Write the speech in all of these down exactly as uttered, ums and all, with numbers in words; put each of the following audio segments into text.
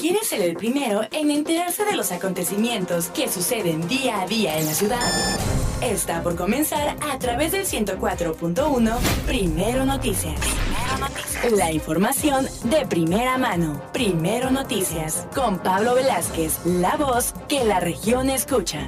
¿Quieres ser el primero en enterarse de los acontecimientos que suceden día a día en la ciudad? Está por comenzar a través del ciento cuatro punto uno Primero Noticias. Primero Noticias. La información de primera mano. Primero Noticias. Con Pablo Velázquez, la voz que la región escucha.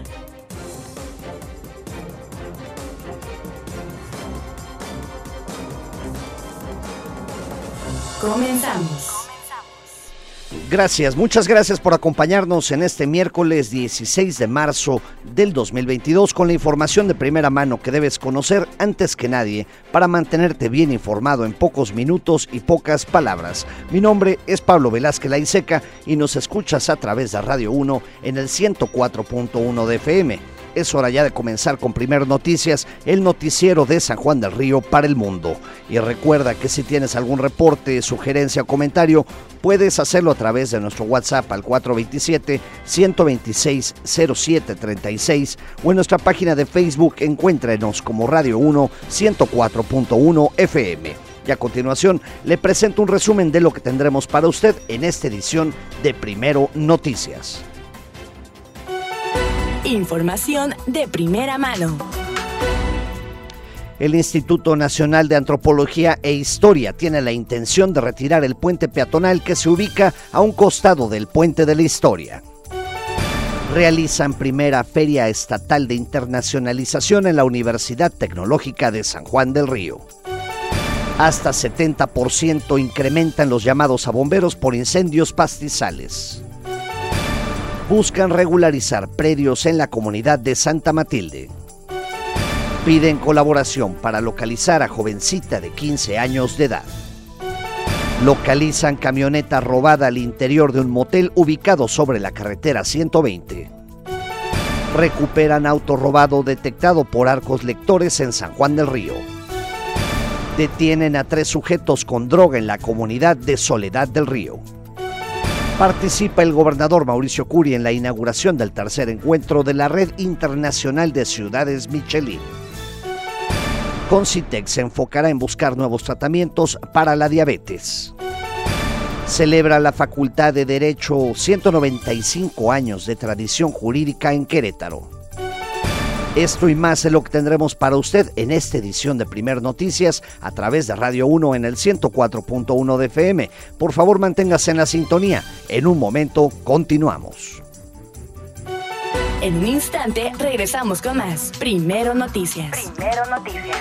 Comenzamos. Gracias, muchas gracias por acompañarnos en este miércoles dieciséis de marzo del dos mil veintidós con la información de primera mano que debes conocer antes que nadie para mantenerte bien informado en pocos minutos y pocas palabras. Mi nombre es Pablo Velázquez Laiseca y nos escuchas a través de Radio uno en el ciento cuatro punto uno de F M. Es hora ya de comenzar con Primero Noticias, el noticiero de San Juan del Río para el mundo. Y recuerda que si tienes algún reporte, sugerencia o comentario, puedes hacerlo a través de nuestro WhatsApp al cuatro dos siete, uno dos seis, cero siete tres seis o en nuestra página de Facebook. Encuéntrenos como Radio uno ciento cuatro punto uno F M. Y a continuación le presento un resumen de lo que tendremos para usted en esta edición de Primero Noticias. Información de primera mano. El Instituto Nacional de Antropología e Historia tiene la intención de retirar el puente peatonal que se ubica a un costado del Puente de la Historia. Realizan primera Feria Estatal de Internacionalización en la Universidad Tecnológica de San Juan del Río. Hasta setenta por ciento incrementan los llamados a bomberos por incendios pastizales. Buscan regularizar predios en la comunidad de Santa Matilde. Piden colaboración para localizar a jovencita de quince años de edad. Localizan camioneta robada al interior de un motel ubicado sobre la carretera ciento veinte. Recuperan auto robado detectado por arcos lectores en San Juan del Río. Detienen a tres sujetos con droga en la comunidad de Soledad del Río. Participa el gobernador Mauricio Curi en la inauguración del tercer encuentro de la Red Internacional de Ciudades Michelin. Concitec se enfocará en buscar nuevos tratamientos para la diabetes. Celebra la Facultad de Derecho ciento noventa y cinco años de tradición jurídica en Querétaro. Esto y más es lo que tendremos para usted en esta edición de Primer Noticias a través de Radio uno en el ciento cuatro punto uno de F M. Por favor, manténgase en la sintonía. En un momento, continuamos. En un instante, regresamos con más Primero Noticias. Primero Noticias.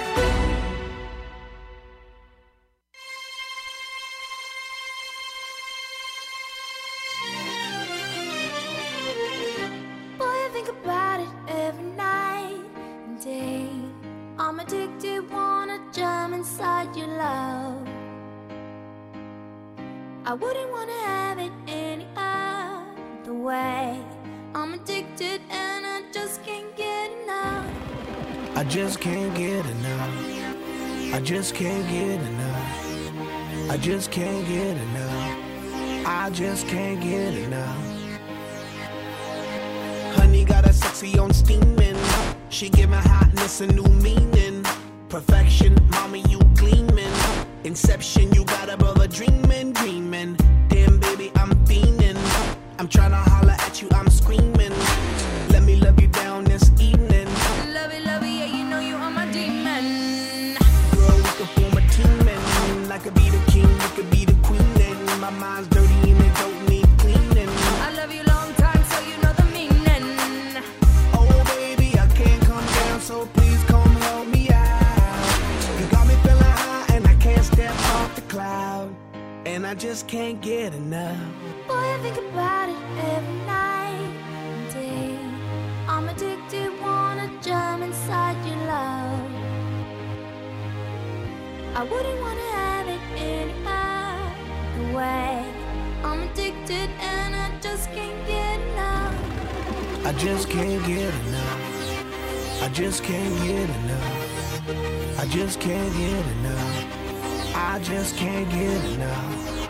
I'm addicted, wanna jump inside your love. I wouldn't wanna have it any other way. I'm addicted and I just can't get enough. I just can't get enough. I just can't get enough. I just can't get enough. I just can't get enough. Honey got a sexy on steaming. She giving hotness a new meaning. Perfection, mommy, you gleaming. Inception, you got a brother dreaming, dreaming. Damn, baby, I'm fiending. I'm trying to holler at you, I'm screaming. Let me love you down this evening. Love it, love it, yeah, you know you are my demon. Girl, we could form a team and I could be the king, you could be the queen. And my mind's dirty and it don't need cleaning. I love you long time, so you know the meaning. Oh, baby, I can't come down, so please come help me out. You got me feeling high and I can't step off the cloud. And I just can't get enough. Boy, I think about it every night and day. I'm addicted, wanna jump inside your love. I wouldn't wanna have it any other way. I'm addicted and I just can't get enough. I just can't get enough. I just can't get enough. I just can't get enough. I just can't get enough.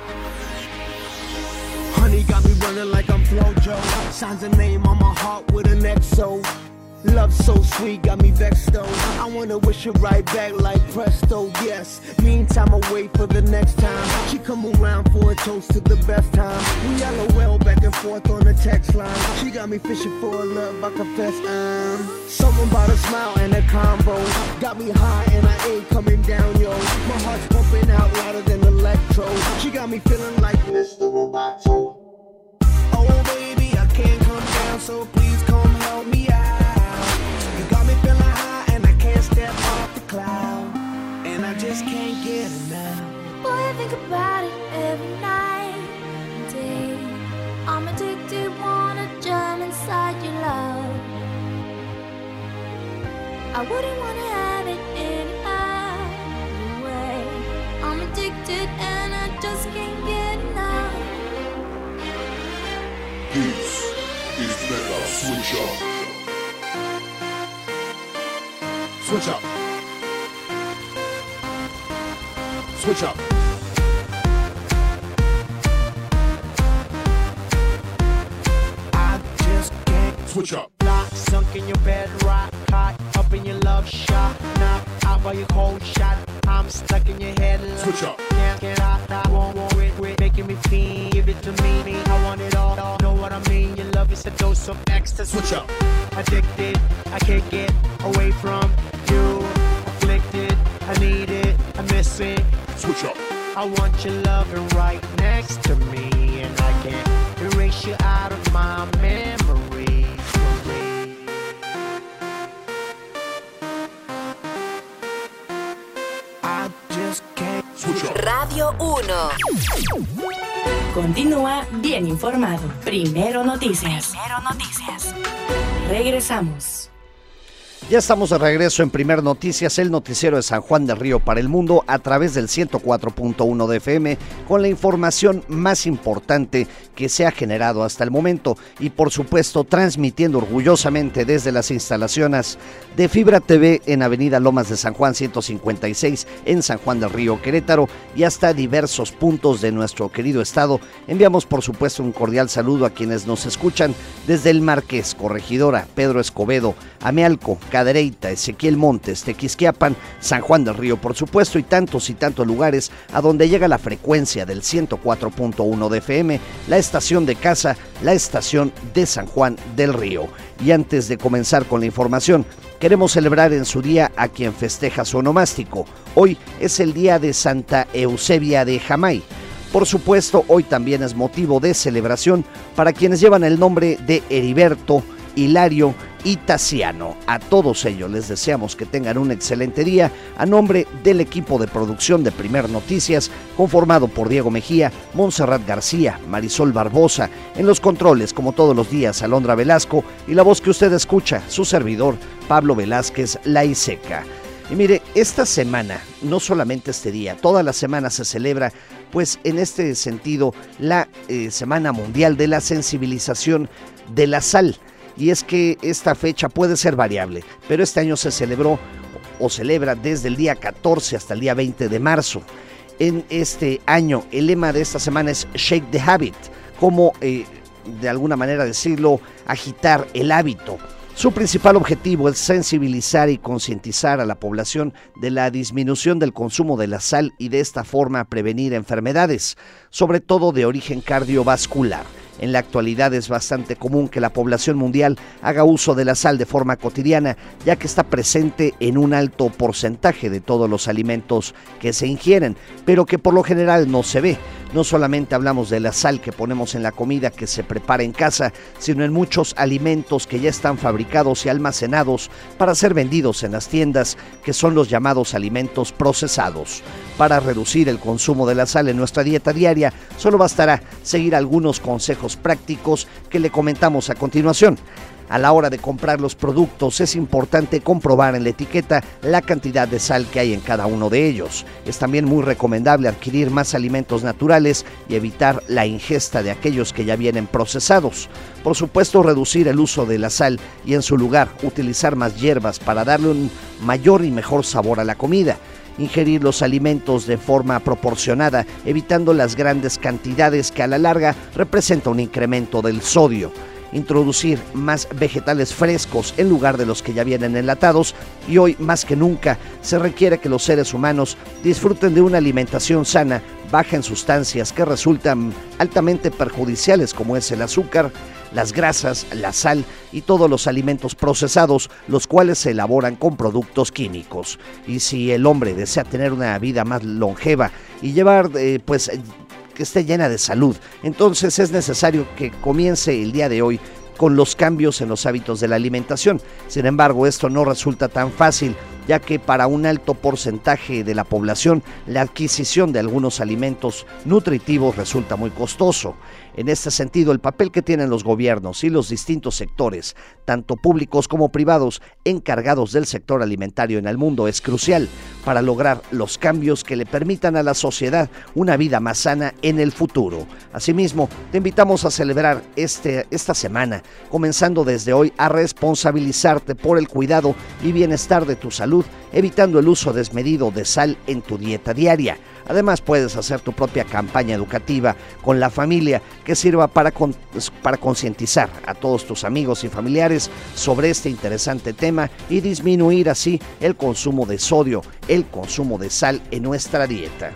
Honey got me running like I'm Flojo. Signs a name on my heart with an X O. Love so sweet, got me vexed though. I wanna wish it right back like presto, yes. Meantime, I wait for the next time she come around for a toast to the best time. We LOL back and forth on the text line. She got me fishing for a love, I confess I'm something about a smile and a combo. Got me high and I ain't coming down, yo. My heart's pumping out louder than electro. She got me feeling like Mister Roboto. Oh baby, I can't come down, so please come help me out. You got me feeling high and I can't step off the cloud. And I just can't get enough. Boy, I think about it every night and day. I'm addicted, wanna jump inside your love. I wouldn't wanna have it any other way. I'm addicted and I just can't get enough. This is Mega Switch Up. Switch up. Switch up. I just can't Switch up. Lock, sunk in your bed, rock, caught up in your love shot. Knock out by your cold shot. I'm stuck in your head. Switch up. Can't get out, I won't want it, it, making me feel. Give it to me, me, I want it all, all. Know what I mean? Your love is a dose of ecstasy. Switch up. Addicted, I can't get away from you. Afflicted, I need it, I miss it. Switch up. I want your loving right next to me, and I can't erase you out of my memory. I just can't Switch up. Radio uno. Continúa bien informado. Primero Noticias. Primero Noticias. Regresamos. Ya estamos de regreso en Primer Noticias, el noticiero de San Juan del Río para el mundo a través del ciento cuatro punto uno de F M con la información más importante que se ha generado hasta el momento y por supuesto transmitiendo orgullosamente desde las instalaciones de Fibra T V en Avenida Lomas de San Juan ciento cincuenta y seis en San Juan del Río, Querétaro y hasta diversos puntos de nuestro querido estado. Enviamos por supuesto un cordial saludo a quienes nos escuchan desde El Marqués, Corregidora, Pedro Escobedo, Amealco, Cadereyta, Ezequiel Montes, Tequisquiapan, San Juan del Río, por supuesto, y tantos y tantos lugares a donde llega la frecuencia del ciento cuatro punto uno de F M, la estación de casa, la estación de San Juan del Río. Y antes de comenzar con la información, queremos celebrar en su día a quien festeja su onomástico. Hoy es el día de Santa Eusebia de Jamay. Por supuesto, hoy también es motivo de celebración para quienes llevan el nombre de Heriberto, Hilario y Tassiano. A todos ellos les deseamos que tengan un excelente día a nombre del equipo de producción de Primer Noticias, conformado por Diego Mejía, Montserrat García, Marisol Barbosa, en los controles como todos los días Alondra Velasco y la voz que usted escucha, su servidor Pablo Velázquez Laiseca. Y mire, esta semana, no solamente este día, toda la semana se celebra, pues en este sentido, la eh, Semana Mundial de la Sensibilización de la Sal. Y es que esta fecha puede ser variable, pero este año se celebró o celebra desde el día catorce hasta el día veinte de marzo. En este año, el lema de esta semana es Shake the Habit, como eh, de alguna manera decirlo, agitar el hábito. Su principal objetivo es sensibilizar y concientizar a la población de la disminución del consumo de la sal y de esta forma prevenir enfermedades, sobre todo de origen cardiovascular. En la actualidad es bastante común que la población mundial haga uso de la sal de forma cotidiana, ya que está presente en un alto porcentaje de todos los alimentos que se ingieren, pero que por lo general no se ve. No solamente hablamos de la sal que ponemos en la comida que se prepara en casa, sino en muchos alimentos que ya están fabricados y almacenados para ser vendidos en las tiendas, que son los llamados alimentos procesados. Para reducir el consumo de la sal en nuestra dieta diaria, solo bastará seguir algunos consejos prácticos que le comentamos a continuación. A la hora de comprar los productos es importante comprobar en la etiqueta la cantidad de sal que hay en cada uno de ellos. Es también muy recomendable adquirir más alimentos naturales y evitar la ingesta de aquellos que ya vienen procesados. Por supuesto, reducir el uso de la sal y en su lugar utilizar más hierbas para darle un mayor y mejor sabor a la comida. Ingerir los alimentos de forma proporcionada, evitando las grandes cantidades que a la larga representa un incremento del sodio. introducir más vegetales frescos en lugar de los que ya vienen enlatados, y hoy más que nunca se requiere que los seres humanos disfruten de una alimentación sana, baja en sustancias que resultan altamente perjudiciales, como es el azúcar, las grasas, la sal y todos los alimentos procesados, los cuales se elaboran con productos químicos. Y si el hombre desea tener una vida más longeva y llevar, eh, pues, que esté llena de salud, entonces es necesario que comience el día de hoy con los cambios en los hábitos de la alimentación. Sin embargo, esto no resulta tan fácil, ya que para un alto porcentaje de la población la adquisición de algunos alimentos nutritivos resulta muy costoso. En este sentido, el papel que tienen los gobiernos y los distintos sectores, tanto públicos como privados, encargados del sector alimentario en el mundo es crucial para lograr los cambios que le permitan a la sociedad una vida más sana en el futuro. Asimismo, te invitamos a celebrar este, esta semana, comenzando desde hoy a responsabilizarte por el cuidado y bienestar de tu salud, evitando el uso desmedido de sal en tu dieta diaria. Además, puedes hacer tu propia campaña educativa con la familia que sirva para, con, para concientizar a todos tus amigos y familiares sobre este interesante tema y disminuir así el consumo de sodio, el consumo de sal en nuestra dieta.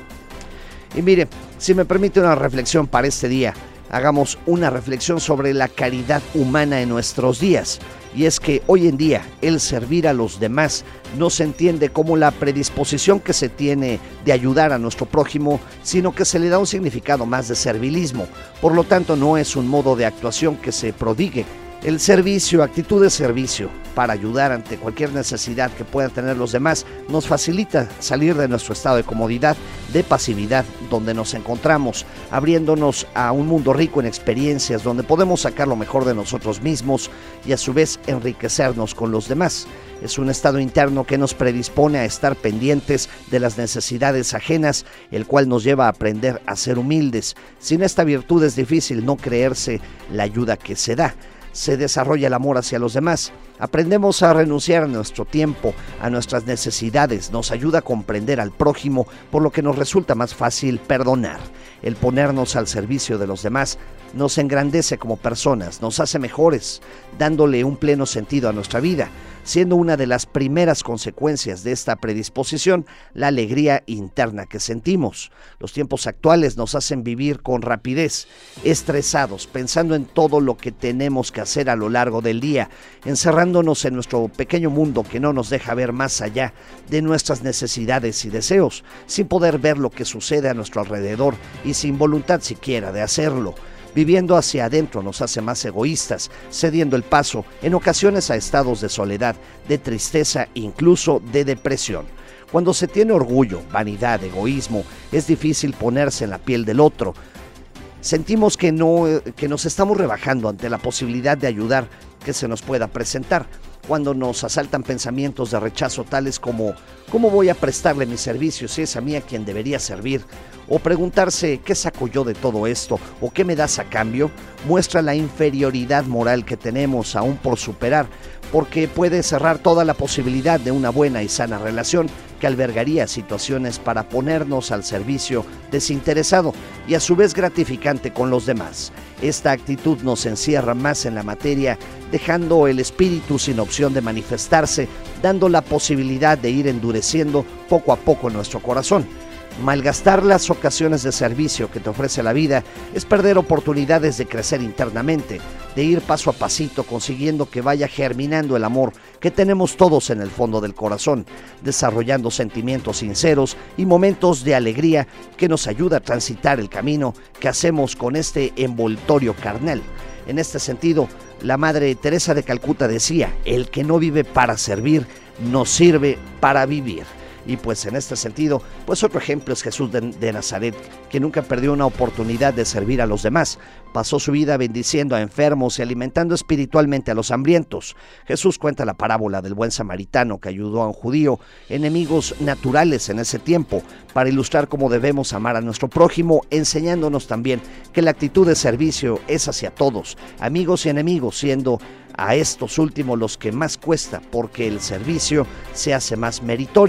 Y mire, si me permite una reflexión para este día, hagamos una reflexión sobre la caridad humana en nuestros días. Y es que hoy en día el servir a los demás no se entiende como la predisposición que se tiene de ayudar a nuestro prójimo, sino que se le da un significado más de servilismo. Por lo tanto, no es un modo de actuación que se prodigue. El servicio, actitud de servicio para ayudar ante cualquier necesidad que puedan tener los demás, nos facilita salir de nuestro estado de comodidad, de pasividad, donde nos encontramos, abriéndonos a un mundo rico en experiencias, donde podemos sacar lo mejor de nosotros mismos y a su vez enriquecernos con los demás. Es un estado interno que nos predispone a estar pendientes de las necesidades ajenas, el cual nos lleva a aprender a ser humildes. Sin esta virtud es difícil no creerse la ayuda que se da. Se desarrolla el amor hacia los demás. Aprendemos a renunciar a nuestro tiempo, a nuestras necesidades. Nos ayuda a comprender al prójimo, por lo que nos resulta más fácil perdonar. El ponernos al servicio de los demás nos engrandece como personas, nos hace mejores, dándole un pleno sentido a nuestra vida, siendo una de las primeras consecuencias de esta predisposición la alegría interna que sentimos. Los tiempos actuales nos hacen vivir con rapidez, estresados, pensando en todo lo que tenemos que hacer a lo largo del día, encerrándonos en nuestro pequeño mundo que no nos deja ver más allá de nuestras necesidades y deseos, sin poder ver lo que sucede a nuestro alrededor y sin voluntad siquiera de hacerlo. Viviendo hacia adentro nos hace más egoístas, cediendo el paso en ocasiones a estados de soledad, de tristeza e incluso de depresión. Cuando se tiene orgullo, vanidad, egoísmo, es difícil ponerse en la piel del otro. Sentimos que, no, que nos estamos rebajando ante la posibilidad de ayudar que se nos pueda presentar. Cuando nos asaltan pensamientos de rechazo tales como ¿cómo voy a prestarle mi servicio si es a mí a quien debería servir? O preguntarse ¿qué saco yo de todo esto? ¿O qué me das a cambio? Muestra la inferioridad moral que tenemos aún por superar, porque puede cerrar toda la posibilidad de una buena y sana relación que albergaría situaciones para ponernos al servicio desinteresado y a su vez gratificante con los demás. Esta actitud nos encierra más en la materia, dejando el espíritu sin opción de manifestarse, dando la posibilidad de ir endureciendo poco a poco nuestro corazón. Malgastar las ocasiones de servicio que te ofrece la vida es perder oportunidades de crecer internamente, de ir paso a pasito consiguiendo que vaya germinando el amor que tenemos todos en el fondo del corazón, desarrollando sentimientos sinceros y momentos de alegría que nos ayuda a transitar el camino que hacemos con este envoltorio carnal. En este sentido, la Madre Teresa de Calcuta decía, el que no vive para servir, no sirve para vivir. Y pues en este sentido, pues otro ejemplo es Jesús de, de Nazaret, que nunca perdió una oportunidad de servir a los demás. Pasó su vida bendiciendo a enfermos y alimentando espiritualmente a los hambrientos. Jesús cuenta la parábola del buen samaritano que ayudó a un judío, enemigos naturales en ese tiempo, para ilustrar cómo debemos amar a nuestro prójimo, enseñándonos también que la actitud de servicio es hacia todos, amigos y enemigos, siendo a estos últimos los que más cuesta, porque el servicio se hace más meritorio.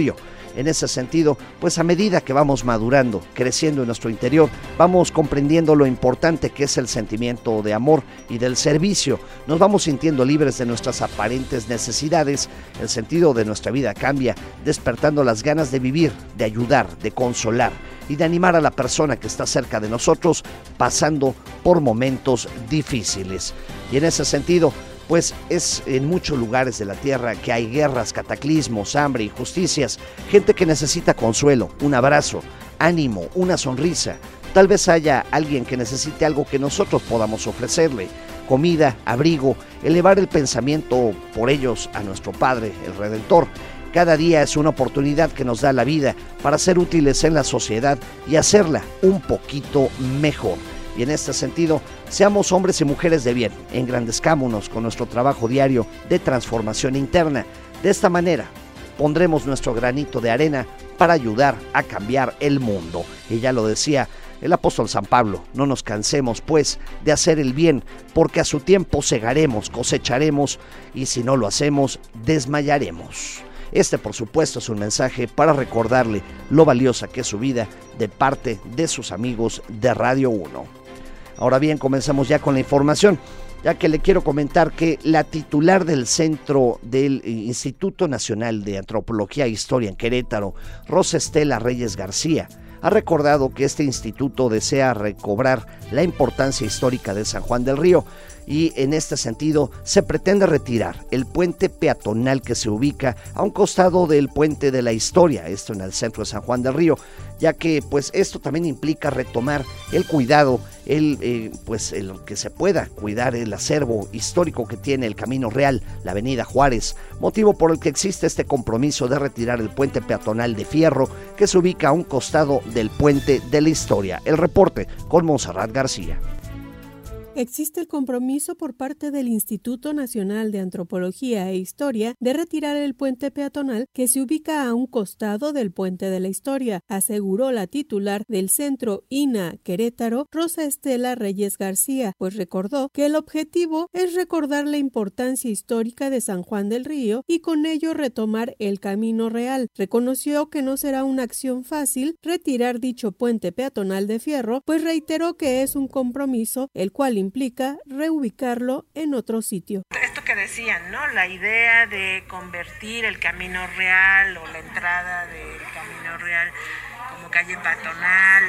En ese sentido, pues a medida que vamos madurando, creciendo en nuestro interior, vamos comprendiendo lo importante que es el sentimiento de amor y del servicio. Nos vamos sintiendo libres de nuestras aparentes necesidades, el sentido de nuestra vida cambia, despertando las ganas de vivir, de ayudar, de consolar y de animar a la persona que está cerca de nosotros, pasando por momentos difíciles. Y en ese sentido, pues es en muchos lugares de la tierra que hay guerras, cataclismos, hambre, injusticias, gente que necesita consuelo, un abrazo, ánimo, una sonrisa. Tal vez haya alguien que necesite algo que nosotros podamos ofrecerle, comida, abrigo, elevar el pensamiento por ellos a nuestro Padre, el Redentor. Cada día es una oportunidad que nos da la vida para ser útiles en la sociedad y hacerla un poquito mejor. Y en este sentido, seamos hombres y mujeres de bien, engrandezcámonos con nuestro trabajo diario de transformación interna. De esta manera, pondremos nuestro granito de arena para ayudar a cambiar el mundo. Y ya lo decía el apóstol San Pablo, no nos cansemos pues de hacer el bien, porque a su tiempo segaremos, cosecharemos, y si no lo hacemos, desmayaremos. Este, por supuesto, es un mensaje para recordarle lo valiosa que es su vida de parte de sus amigos de Radio uno. Ahora bien, comenzamos ya con la información, ya que le quiero comentar que la titular del Centro del Instituto Nacional de Antropología e Historia en Querétaro, Rosa Estela Reyes García, ha recordado que este instituto desea recobrar la importancia histórica de San Juan del Río, y en este sentido se pretende retirar el puente peatonal que se ubica a un costado del Puente de la Historia, esto en el centro de San Juan del Río, ya que pues esto también implica retomar el cuidado, el eh, pues el que se pueda cuidar el acervo histórico que tiene el Camino Real, la Avenida Juárez, motivo por el que existe este compromiso de retirar el puente peatonal de fierro que se ubica a un costado del Puente de la Historia. El reporte con Montserrat García. Existe el compromiso por parte del Instituto Nacional de Antropología e Historia de retirar el puente peatonal que se ubica a un costado del Puente de la Historia, aseguró la titular del Centro I N A Querétaro, Rosa Estela Reyes García, pues recordó que el objetivo es recordar la importancia histórica de San Juan del Río y con ello retomar el Camino Real. Reconoció que no será una acción fácil retirar dicho puente peatonal de fierro, pues reiteró que es un compromiso el cual implica reubicarlo en otro sitio. Esto que decían, ¿no? La idea de convertir el Camino Real o la entrada del Camino Real como calle peatonal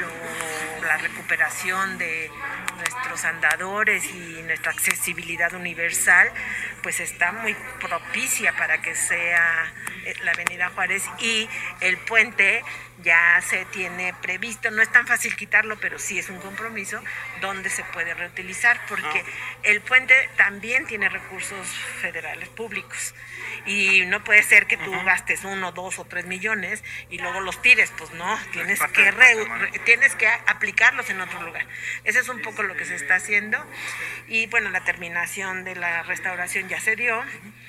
o la recuperación de nuestros andadores y nuestra accesibilidad universal, pues está muy propicia para que sea la Avenida Juárez, y el puente ya se tiene previsto, no es tan fácil quitarlo, pero sí es un compromiso donde se puede reutilizar, porque el puente también tiene recursos federales públicos y no puede ser que tú gastes uno, dos o tres millones y luego los tires, pues no, tienes que re, re, tienes que aplicarlos en otro lugar. Ese es un poco lo que se está haciendo, y bueno, la terminación de la restauración ya se dio,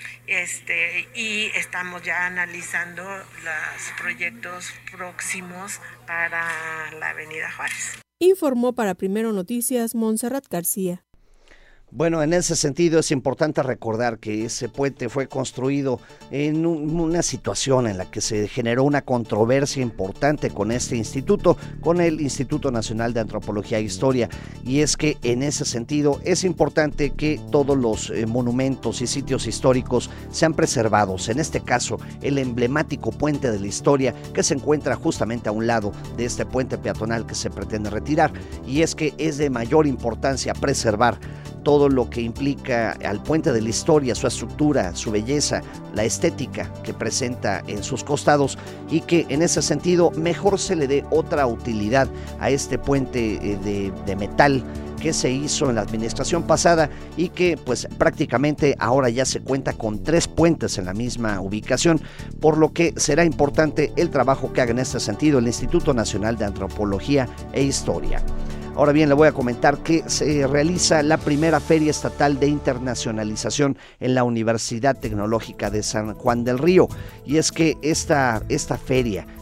este, y estamos ya analizando los proyectos próximos para la Avenida Juárez. Informó para Primero Noticias Montserrat García. Bueno, en ese sentido es importante recordar que ese puente fue construido en un, una situación en la que se generó una controversia importante con este instituto, con el Instituto Nacional de Antropología e Historia, y es que en ese sentido es importante que todos los eh, monumentos y sitios históricos sean preservados, en este caso el emblemático Puente de la Historia que se encuentra justamente a un lado de este puente peatonal que se pretende retirar, y es que es de mayor importancia preservar todo lo que implica al Puente de la Historia, su estructura, su belleza, la estética que presenta en sus costados, y que en ese sentido mejor se le dé otra utilidad a este puente de, de metal que se hizo en la administración pasada y que pues prácticamente ahora ya se cuenta con tres puentes en la misma ubicación, por lo que será importante el trabajo que haga en este sentido el Instituto Nacional de Antropología e Historia. Ahora bien, le voy a comentar que se realiza la primera Feria Estatal de Internacionalización en la Universidad Tecnológica de San Juan del Río, y es que esta, esta feria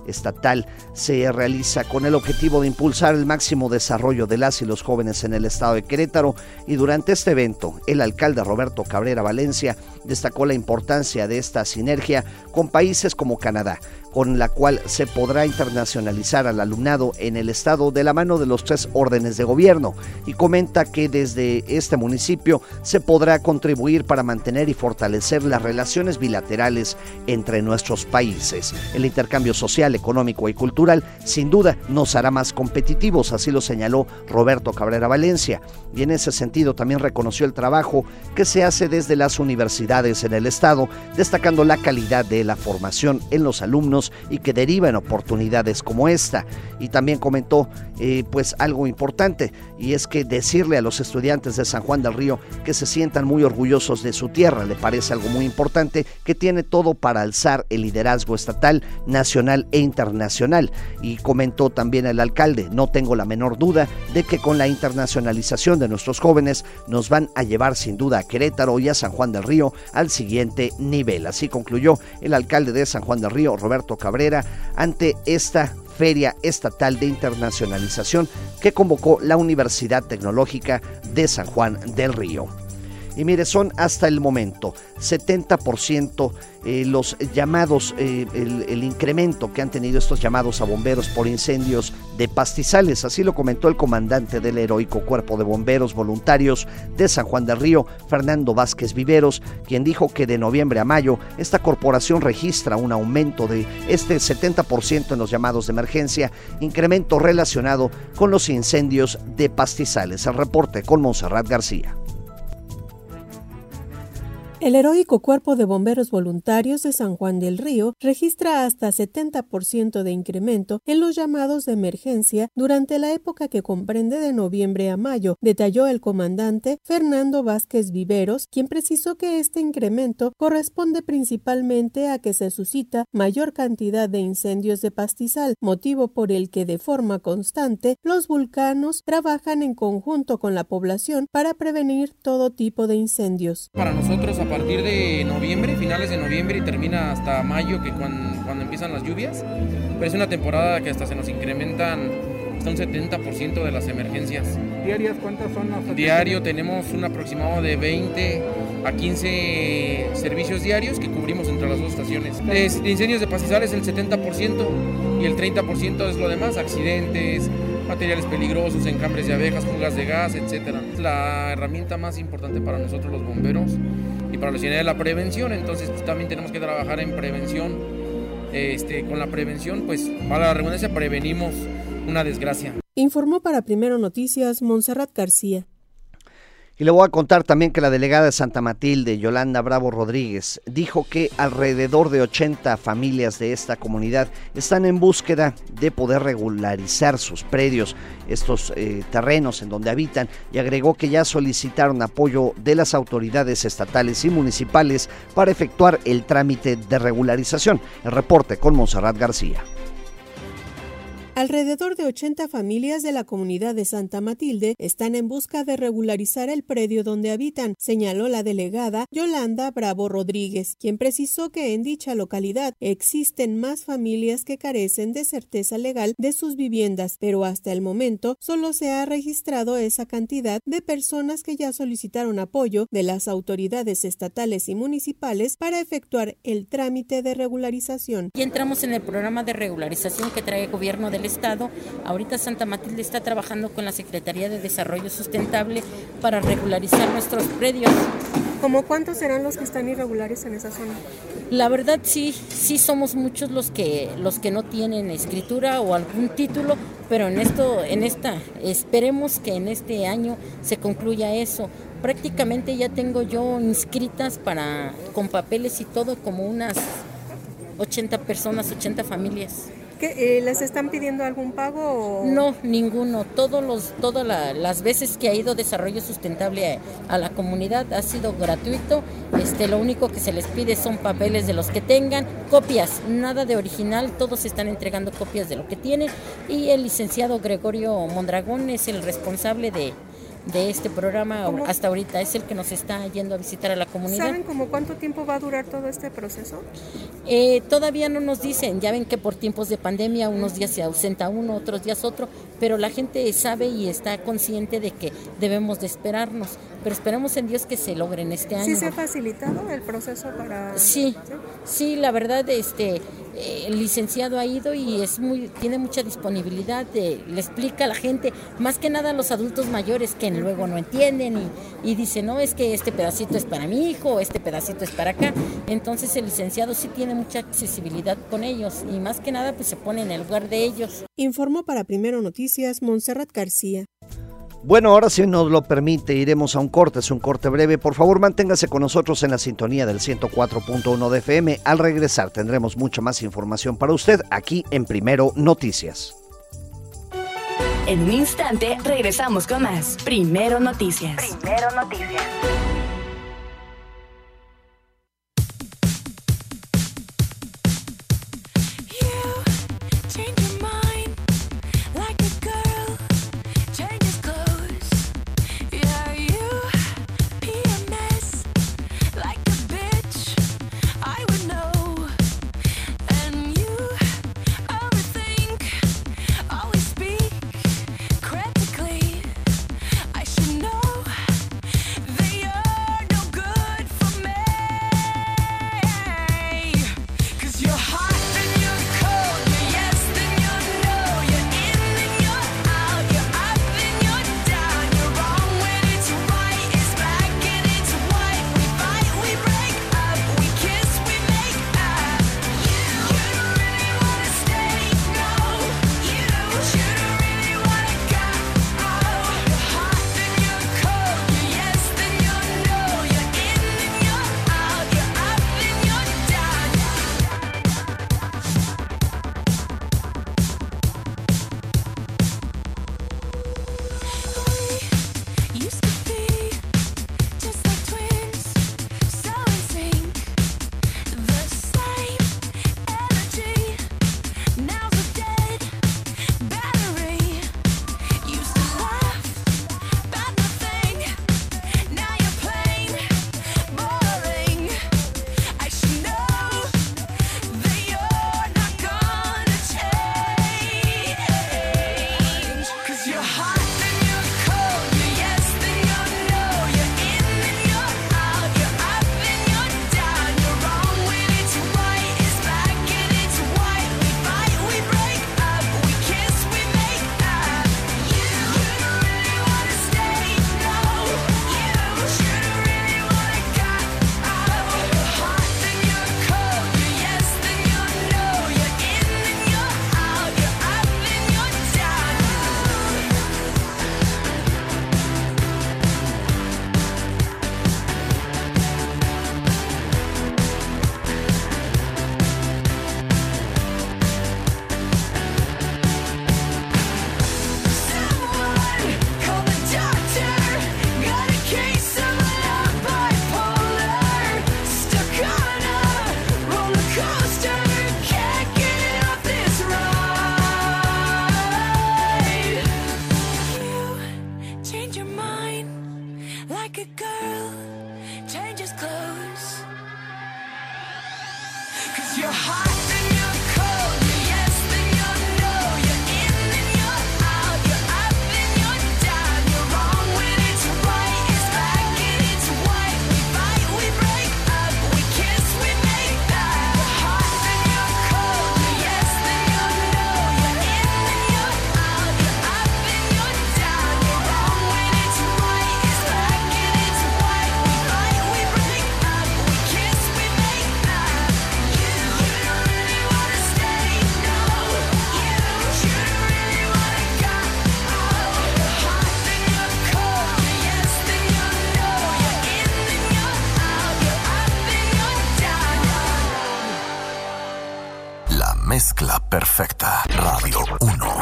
estatal se realiza con el objetivo de impulsar el máximo desarrollo de las y los jóvenes en el estado de Querétaro, y durante este evento el alcalde Roberto Cabrera Valencia destacó la importancia de esta sinergia con países como Canadá, con la cual se podrá internacionalizar al alumnado en el estado de la mano de los tres órdenes de gobierno, y comenta que desde este municipio se podrá contribuir para mantener y fortalecer las relaciones bilaterales entre nuestros países. El intercambio social, económico y cultural sin duda nos hará más competitivos, así lo señaló Roberto Cabrera Valencia, y en ese sentido también reconoció el trabajo que se hace desde las universidades en el estado, destacando la calidad de la formación en los alumnos y que derivan oportunidades como esta. Y también comentó eh, pues algo importante, y es que decirle a los estudiantes de San Juan del Río que se sientan muy orgullosos de su tierra. Le parece algo muy importante, que tiene todo para alzar el liderazgo estatal, nacional e internacional. Y comentó también el alcalde: no tengo la menor duda de que con la internacionalización de nuestros jóvenes nos van a llevar sin duda a Querétaro y a San Juan del Río al siguiente nivel. Así concluyó el alcalde de San Juan del Río, Roberto Cabrera, ante esta Feria Estatal de Internacionalización que convocó la Universidad Tecnológica de San Juan del Río. Y mire, son hasta el momento setenta por ciento eh, los llamados, eh, el, el incremento que han tenido estos llamados a bomberos por incendios de pastizales. Así lo comentó el comandante del heroico Cuerpo de Bomberos Voluntarios de San Juan del Río, Fernando Vázquez Viveros, quien dijo que de noviembre a mayo esta corporación registra un aumento de este setenta por ciento en los llamados de emergencia, incremento relacionado con los incendios de pastizales. El reporte con Montserrat García. El heroico Cuerpo de Bomberos Voluntarios de San Juan del Río registra hasta setenta por ciento de incremento en los llamados de emergencia durante la época que comprende de noviembre a mayo, detalló el comandante Fernando Vázquez Viveros, quien precisó que este incremento corresponde principalmente a que se suscita mayor cantidad de incendios de pastizal, motivo por el que de forma constante los vulcanos trabajan en conjunto con la población para prevenir todo tipo de incendios. Para nosotros, a partir de noviembre, finales de noviembre y termina hasta mayo, que cuando, cuando empiezan las lluvias, pero es una temporada que hasta se nos incrementan hasta un setenta por ciento de las emergencias. ¿Diarias cuántas son las? Diario tenemos un aproximado de veinte a quince servicios diarios que cubrimos entre las dos estaciones. De, de incendios de pastizales el setenta por ciento y el treinta por ciento es lo demás, accidentes, materiales peligrosos, encambres de abejas, fugas de gas, etcétera. La herramienta más importante para nosotros los bomberos y para la ciudadanía es la prevención, entonces pues, también tenemos que trabajar en prevención. Este, con la prevención, pues, para la redundancia, prevenimos una desgracia. Informó para Primero Noticias Montserrat García. Y le voy a contar también que la delegada de Santa Matilde, Yolanda Bravo Rodríguez, dijo que alrededor de ochenta familias de esta comunidad están en búsqueda de poder regularizar sus predios, estos eh, terrenos en donde habitan, y agregó que ya solicitaron apoyo de las autoridades estatales y municipales para efectuar el trámite de regularización. El reporte con Montserrat García. Alrededor de ochenta familias de la comunidad de Santa Matilde están en busca de regularizar el predio donde habitan, señaló la delegada Yolanda Bravo Rodríguez, quien precisó que en dicha localidad existen más familias que carecen de certeza legal de sus viviendas, pero hasta el momento solo se ha registrado esa cantidad de personas que ya solicitaron apoyo de las autoridades estatales y municipales para efectuar el trámite de regularización. Ya entramos en el programa de regularización que trae el gobierno del Estado. Ahorita Santa Matilde está trabajando con la Secretaría de Desarrollo Sustentable para regularizar nuestros predios. ¿Cómo cuántos serán los que están irregulares en esa zona? La verdad sí, sí somos muchos los que los que no tienen escritura o algún título, pero en esto, en esta, esperemos que en este año se concluya eso. Prácticamente ya tengo yo inscritas para con papeles y todo como unas ochenta personas, ochenta familias. ¿Qué, eh, ¿Les están pidiendo algún pago? O... No, ninguno. Todos los, todas la, las veces que ha ido Desarrollo Sustentable a, a la comunidad ha sido gratuito. Este, lo único que se les pide son papeles de los que tengan, copias, nada de original, todos están entregando copias de lo que tienen. Y el licenciado Gregorio Mondragón es el responsable de, de este programa ¿Cómo? hasta ahorita. Es el que nos está yendo a visitar a la comunidad. ¿Saben como cuánto tiempo va a durar todo este proceso? Eh, todavía no nos dicen, ya ven que por tiempos de pandemia unos días se ausenta uno, otros días otro, pero la gente sabe y está consciente de que debemos de esperarnos, pero esperamos en Dios que se logre en este año. ¿Sí se ha facilitado el proceso para...? Sí, sí, sí, la verdad, este, eh, el licenciado ha ido y es muy, tiene mucha disponibilidad, de, le explica a la gente, más que nada a los adultos mayores que luego no entienden y, y dicen, no, es que este pedacito es para mi hijo, este pedacito es para acá. Entonces el licenciado sí tiene mucha accesibilidad con ellos y más que nada pues se pone en el lugar de ellos. Informó para Primero Noticias Montserrat García. Bueno, ahora si nos lo permite, iremos a un corte, es un corte breve. Por favor, manténgase con nosotros en la sintonía del ciento cuatro punto uno de F M. Al regresar tendremos mucha más información para usted aquí en Primero Noticias. En un instante regresamos con más Primero Noticias. Primero Noticias. Mezcla perfecta. Radio uno.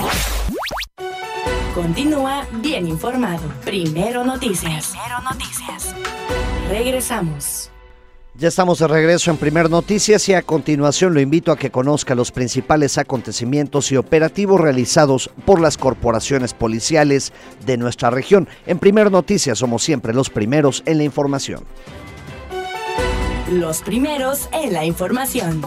Continúa bien informado. Primero Noticias. Primero Noticias. Regresamos. Ya estamos de regreso en Primer Noticias y a continuación lo invito a que conozca los principales acontecimientos y operativos realizados por las corporaciones policiales de nuestra región. En Primer Noticias somos siempre los primeros en la información. Los primeros en la información.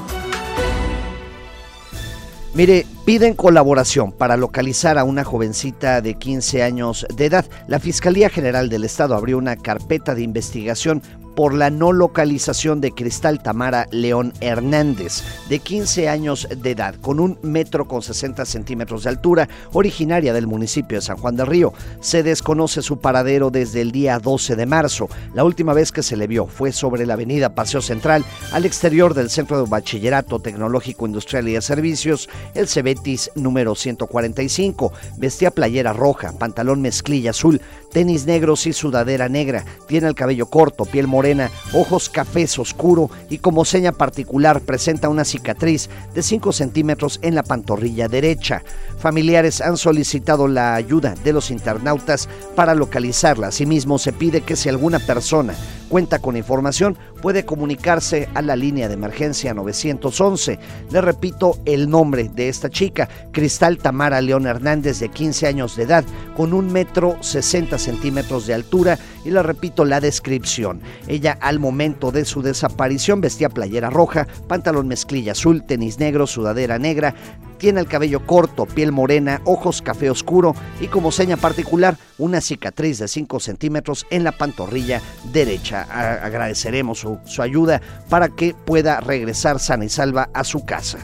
Mire, piden colaboración para localizar a una jovencita de quince años de edad. La Fiscalía General del Estado abrió una carpeta de investigación por la no localización de Cristal Tamara León Hernández, de quince años de edad, con un metro con sesenta centímetros de altura, originaria del municipio de San Juan del Río. Se desconoce su paradero desde el día doce de marzo. La última vez que se le vio fue sobre la avenida Paseo Central, al exterior del Centro de Bachillerato Tecnológico Industrial y de Servicios, el Cebetis número ciento cuarenta y cinco. Vestía playera roja, pantalón mezclilla azul, tenis negros y sudadera negra. Tiene el cabello corto, piel morena, ojos cafés oscuro y como seña particular presenta una cicatriz de cinco centímetros en la pantorrilla derecha. Familiares han solicitado la ayuda de los internautas para localizarla. Asimismo, se pide que si alguna persona cuenta con información, puede comunicarse a la línea de emergencia nueve once. Le repito el nombre de esta chica, Cristal Tamara León Hernández, de quince años de edad, con un metro sesenta centímetros de altura, y le repito la descripción. Ella, al momento de su desaparición, vestía playera roja, pantalón mezclilla azul, tenis negro, sudadera negra, tiene el cabello corto, piel morena, ojos café oscuro y como seña particular una cicatriz de cinco centímetros en la pantorrilla derecha. A- agradeceremos su, su ayuda para que pueda regresar sana y salva a su casa.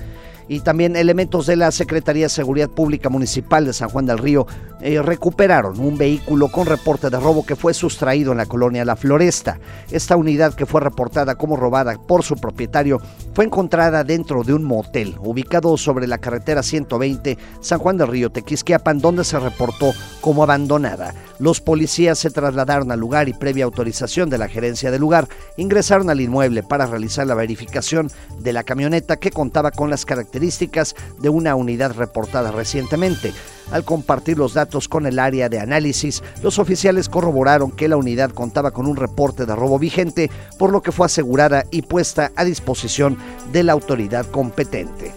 Y también elementos de la Secretaría de Seguridad Pública Municipal de San Juan del Río eh, recuperaron un vehículo con reporte de robo que fue sustraído en la colonia La Floresta. Esta unidad, que fue reportada como robada por su propietario, fue encontrada dentro de un motel ubicado sobre la carretera ciento veinte San Juan del Río Tequisquiapan, donde se reportó como abandonada. Los policías se trasladaron al lugar y, previa autorización de la gerencia del lugar, ingresaron al inmueble para realizar la verificación de la camioneta, que contaba con las características de una unidad reportada recientemente. Al compartir los datos con el área de análisis, los oficiales corroboraron que la unidad contaba con un reporte de robo vigente, por lo que fue asegurada y puesta a disposición de la autoridad competente.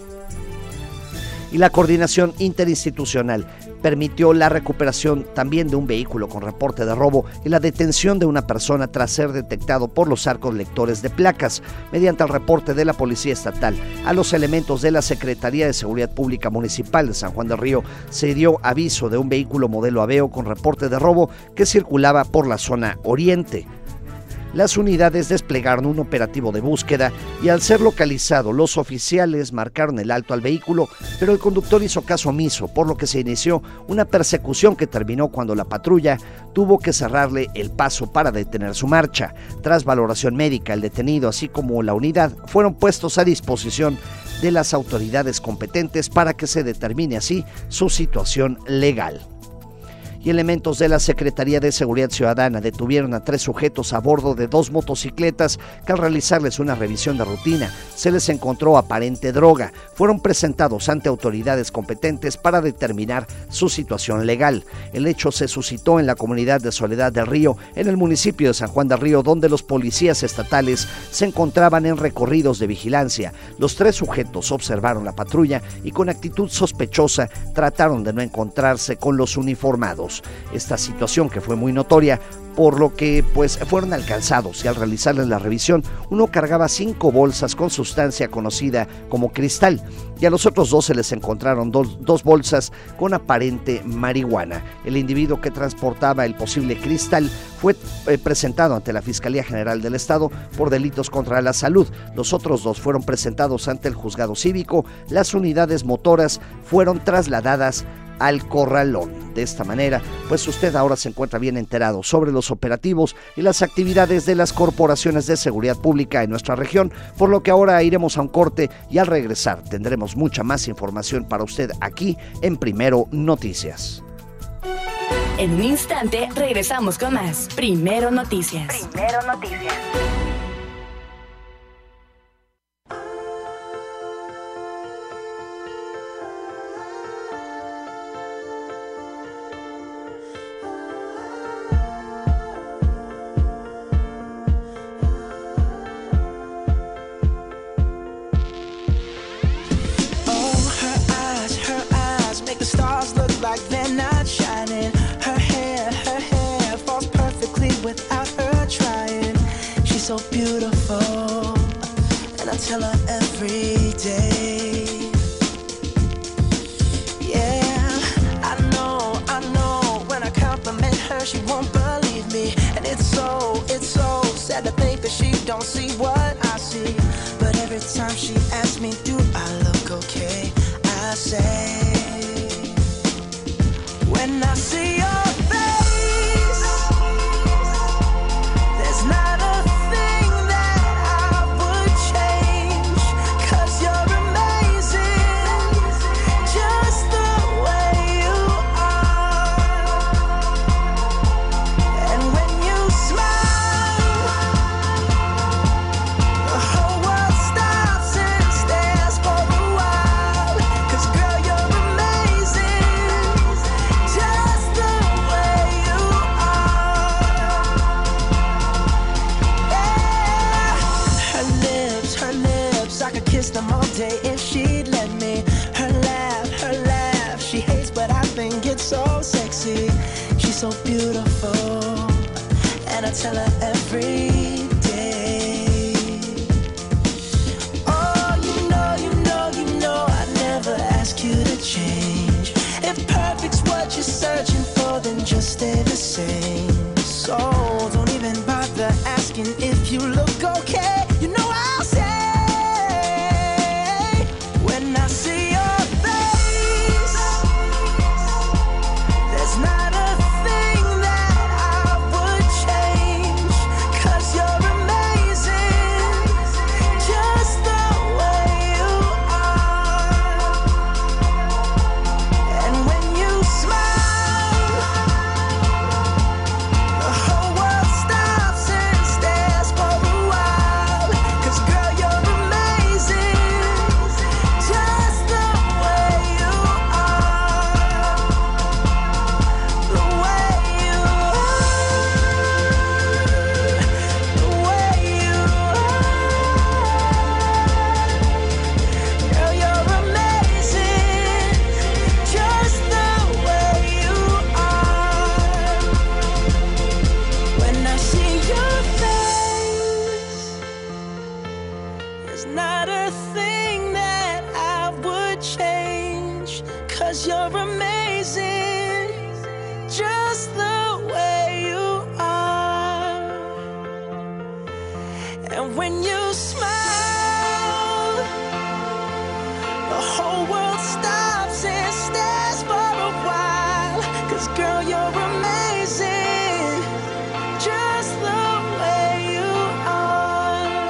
Y la coordinación interinstitucional permitió la recuperación también de un vehículo con reporte de robo y la detención de una persona tras ser detectado por los arcos lectores de placas. Mediante el reporte de la Policía Estatal a los elementos de la Secretaría de Seguridad Pública Municipal de San Juan del Río, se dio aviso de un vehículo modelo Aveo con reporte de robo que circulaba por la zona oriente. Las unidades desplegaron un operativo de búsqueda y, al ser localizado, los oficiales marcaron el alto al vehículo, pero el conductor hizo caso omiso, por lo que se inició una persecución que terminó cuando la patrulla tuvo que cerrarle el paso para detener su marcha. Tras valoración médica, el detenido, así como la unidad, fueron puestos a disposición de las autoridades competentes para que se determine así su situación legal. Y elementos de la Secretaría de Seguridad Ciudadana detuvieron a tres sujetos a bordo de dos motocicletas que, al realizarles una revisión de rutina, se les encontró aparente droga. Fueron presentados ante autoridades competentes para determinar su situación legal. El hecho se suscitó en la comunidad de Soledad del Río, en el municipio de San Juan del Río, donde los policías estatales se encontraban en recorridos de vigilancia. Los tres sujetos observaron la patrulla y, con actitud sospechosa, trataron de no encontrarse con los uniformados. Esta situación, que fue muy notoria, por lo que pues fueron alcanzados, y al realizarles la revisión, uno cargaba cinco bolsas con sustancia conocida como cristal, y a los otros dos se les encontraron dos, dos bolsas con aparente marihuana. El individuo que transportaba el posible cristal fue eh, presentado ante la Fiscalía General del Estado por delitos contra la salud. Los otros dos fueron presentados ante el juzgado cívico. Las unidades motoras fueron trasladadas al corralón. De esta manera, pues usted ahora se encuentra bien enterado sobre los operativos y las actividades de las corporaciones de seguridad pública en nuestra región, por lo que ahora iremos a un corte y al regresar tendremos mucha más información para usted aquí en Primero Noticias. En un instante regresamos con más Primero Noticias. Primero Noticias. so beautiful, and I tell her every day. Yeah, I know, I know, when I compliment her, she won't believe me. And it's so, it's so sad to think that she don't see what I see. But every time she asks me, do I look okay, I say, when I see your face, there's not a thing that I would change, 'cause you're amazing, just the way you are. And when you smile, the whole world stops and stares for a while, 'cause girl, you're amazing, just the way you are. Yeah. Her lips, her lips, I could kiss them all day if she'd let me. Her laugh, her laugh, she hates but I think it's so sexy. She's so beautiful, and I tell her every day. Oh, you know, you know, you know, I never ask you to change. If perfect's what you're searching for, then just stay the same. So don't even bother asking if you look okay. You know I'll say, when I see your face, there's not a thing that I would change, 'cause you're amazing, just the way you are. And when you smile, the whole world stops and stares for a while, 'cause girl, you're amazing, just the way you are, the way you are, the way you are. Girl, you're amazing, just the way you are. When I see your face, there's not a thing that I would change, 'cause you're amazing, just the way you are. And when you smile, the whole world stops and stares for a while, 'cause girl, you're amazing, just the way you are.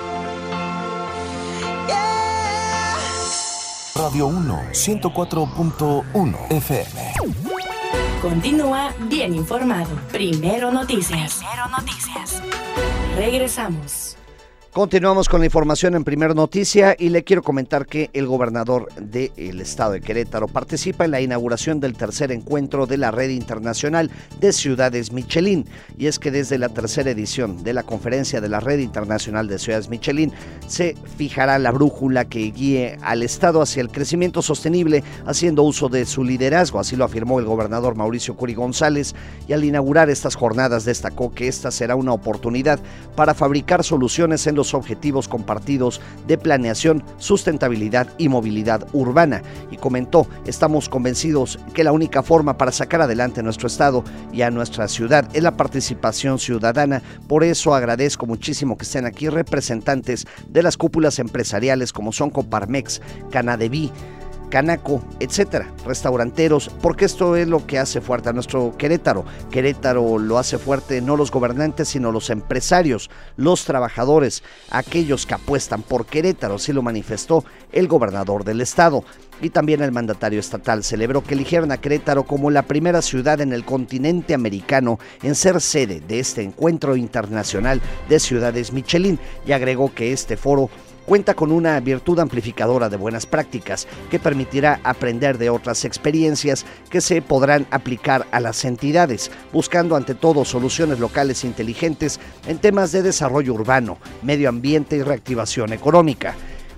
Yeah. Radio uno, ciento cuatro punto uno F M. Continúa bien informado. Primero Noticias. Primero Noticias. Regresamos. Continuamos con la información en Primera Noticia y le quiero comentar que el gobernador del estado de Querétaro participa en la inauguración del tercer encuentro de la Red Internacional de Ciudades Michelin. Y es que desde la tercera edición de la conferencia de la Red Internacional de Ciudades Michelin se fijará la brújula que guíe al estado hacia el crecimiento sostenible, haciendo uso de su liderazgo. Así lo afirmó el gobernador Mauricio Curi González, y al inaugurar estas jornadas destacó que esta será una oportunidad para fabricar soluciones en los objetivos compartidos de planeación, sustentabilidad y movilidad urbana. Y comentó: estamos convencidos que la única forma para sacar adelante nuestro estado y a nuestra ciudad es la participación ciudadana. Por eso agradezco muchísimo que estén aquí representantes de las cúpulas empresariales como son Coparmex, Canadeví, Canaco, etcétera, restauranteros, porque esto es lo que hace fuerte a nuestro Querétaro. Querétaro lo hace fuerte no los gobernantes, sino los empresarios, los trabajadores, aquellos que apuestan por Querétaro, así lo manifestó el gobernador del estado. Y también el mandatario estatal celebró que eligieron a Querétaro como la primera ciudad en el continente americano en ser sede de este encuentro internacional de ciudades Michelin, y agregó que este foro cuenta con una virtud amplificadora de buenas prácticas que permitirá aprender de otras experiencias que se podrán aplicar a las entidades, buscando ante todo soluciones locales inteligentes en temas de desarrollo urbano, medio ambiente y reactivación económica.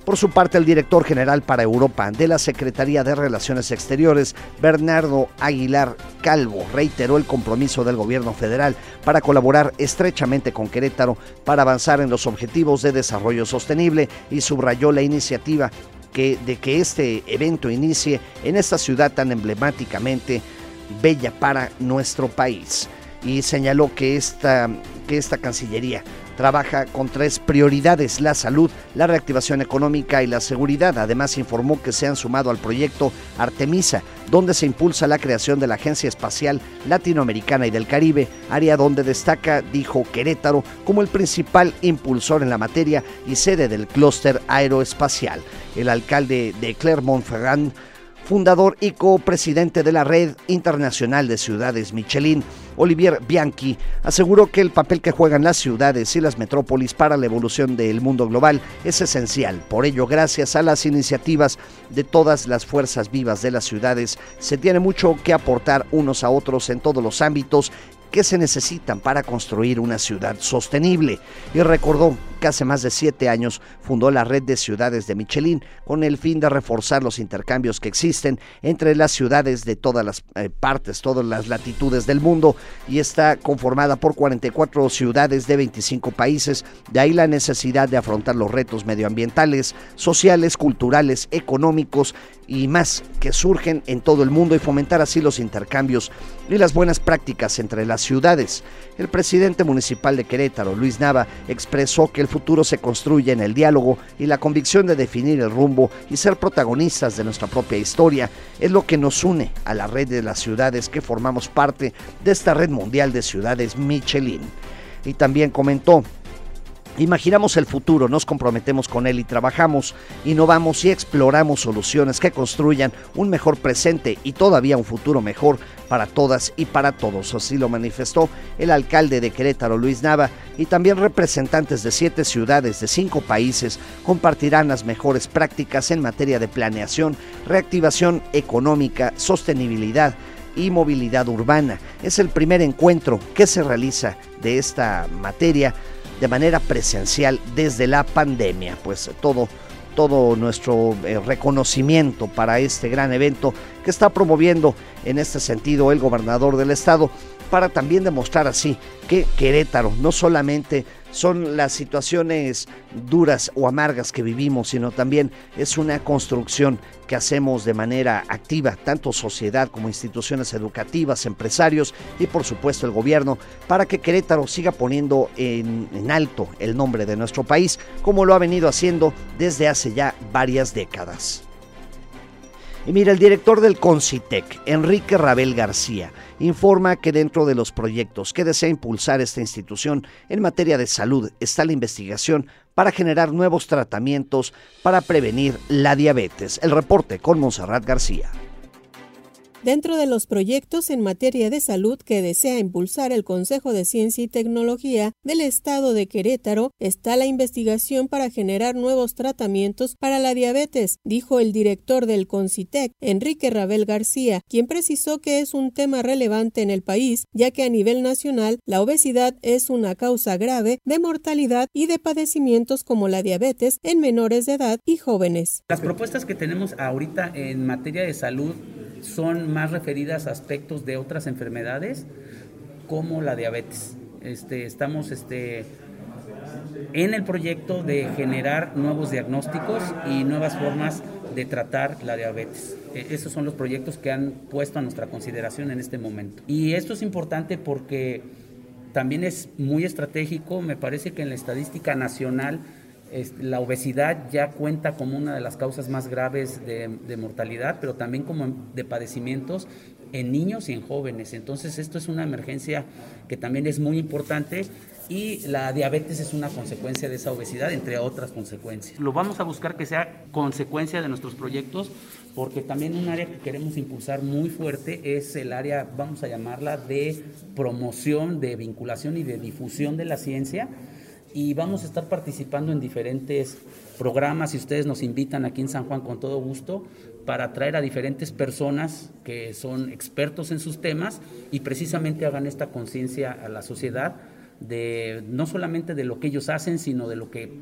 Por su parte, el director general para Europa de la Secretaría de Relaciones Exteriores, Bernardo Aguilar Calvo, reiteró el compromiso del gobierno federal para colaborar estrechamente con Querétaro para avanzar en los objetivos de desarrollo sostenible y subrayó la iniciativa que, de que este evento inicie en esta ciudad tan emblemáticamente bella para nuestro país. Y señaló que esta, que esta Cancillería trabaja con tres prioridades: la salud, la reactivación económica y la seguridad. Además, informó que se han sumado al proyecto Artemisa, donde se impulsa la creación de la Agencia Espacial Latinoamericana y del Caribe, área donde destaca, dijo, Querétaro como el principal impulsor en la materia y sede del clúster aeroespacial. El alcalde de Clermont-Ferrand, fundador y copresidente de la Red Internacional de Ciudades Michelin, Olivier Bianchi, aseguró que el papel que juegan las ciudades y las metrópolis para la evolución del mundo global es esencial. Por ello, gracias a las iniciativas de todas las fuerzas vivas de las ciudades, se tiene mucho que aportar unos a otros en todos los ámbitos que se necesitan para construir una ciudad sostenible. Y recordó que hace más de siete años fundó la Red de Ciudades de Michelin con el fin de reforzar los intercambios que existen entre las ciudades de todas las eh, partes, todas las latitudes del mundo, y está conformada por cuarenta y cuatro ciudades de veinticinco países. De ahí la necesidad de afrontar los retos medioambientales, sociales, culturales, económicos y más que surgen en todo el mundo y fomentar así los intercambios y las buenas prácticas entre las ciudades. El presidente municipal de Querétaro, Luis Nava, expresó que el futuro se construye en el diálogo y la convicción de definir el rumbo y ser protagonistas de nuestra propia historia es lo que nos une a la red de las ciudades que formamos parte de esta red mundial de ciudades Michelin. Y también comentó: imaginamos el futuro, nos comprometemos con él y trabajamos, innovamos y exploramos soluciones que construyan un mejor presente y todavía un futuro mejor para todas y para todos. Así lo manifestó el alcalde de Querétaro, Luis Nava, y también representantes de siete ciudades de cinco países compartirán las mejores prácticas en materia de planeación, reactivación económica, sostenibilidad y movilidad urbana. Es el primer encuentro que se realiza de esta materia de manera presencial desde la pandemia. Pues todo, todo nuestro eh, reconocimiento para este gran evento que está promoviendo en este sentido el gobernador del estado, para también demostrar así que Querétaro no solamente son las situaciones duras o amargas que vivimos, sino también es una construcción que hacemos de manera activa, tanto sociedad como instituciones educativas, empresarios y por supuesto el gobierno, para que Querétaro siga poniendo en, en alto el nombre de nuestro país, como lo ha venido haciendo desde hace ya varias décadas. Y mira, el director del CONCITEC, Enrique Rabel García, informa que dentro de los proyectos que desea impulsar esta institución en materia de salud está la investigación para generar nuevos tratamientos para prevenir la diabetes. El reporte con Montserrat García. Dentro de los proyectos en materia de salud que desea impulsar el Consejo de Ciencia y Tecnología del Estado de Querétaro está la investigación para generar nuevos tratamientos para la diabetes, dijo el director del CONCITEC, Enrique Rabel García, quien precisó que es un tema relevante en el país, ya que a nivel nacional la obesidad es una causa grave de mortalidad y de padecimientos como la diabetes en menores de edad y jóvenes. Las propuestas que tenemos ahorita en materia de salud son más referidas a aspectos de otras enfermedades como la diabetes. Este, estamos este, en el proyecto de generar nuevos diagnósticos y nuevas formas de tratar la diabetes. Esos son los proyectos que han puesto a nuestra consideración en este momento. Y esto es importante porque también es muy estratégico. Me parece que en la estadística nacional la obesidad ya cuenta como una de las causas más graves de, de mortalidad, pero también como de padecimientos en niños y en jóvenes. Entonces esto es una emergencia que también es muy importante y la diabetes es una consecuencia de esa obesidad, entre otras consecuencias. Lo vamos a buscar que sea consecuencia de nuestros proyectos, porque también un área que queremos impulsar muy fuerte es el área, vamos a llamarla, de promoción, de vinculación y de difusión de la ciencia. Y vamos a estar participando en diferentes programas, si ustedes nos invitan aquí en San Juan, con todo gusto, para traer a diferentes personas que son expertos en sus temas y precisamente hagan esta conciencia a la sociedad de no solamente de lo que ellos hacen, sino de lo que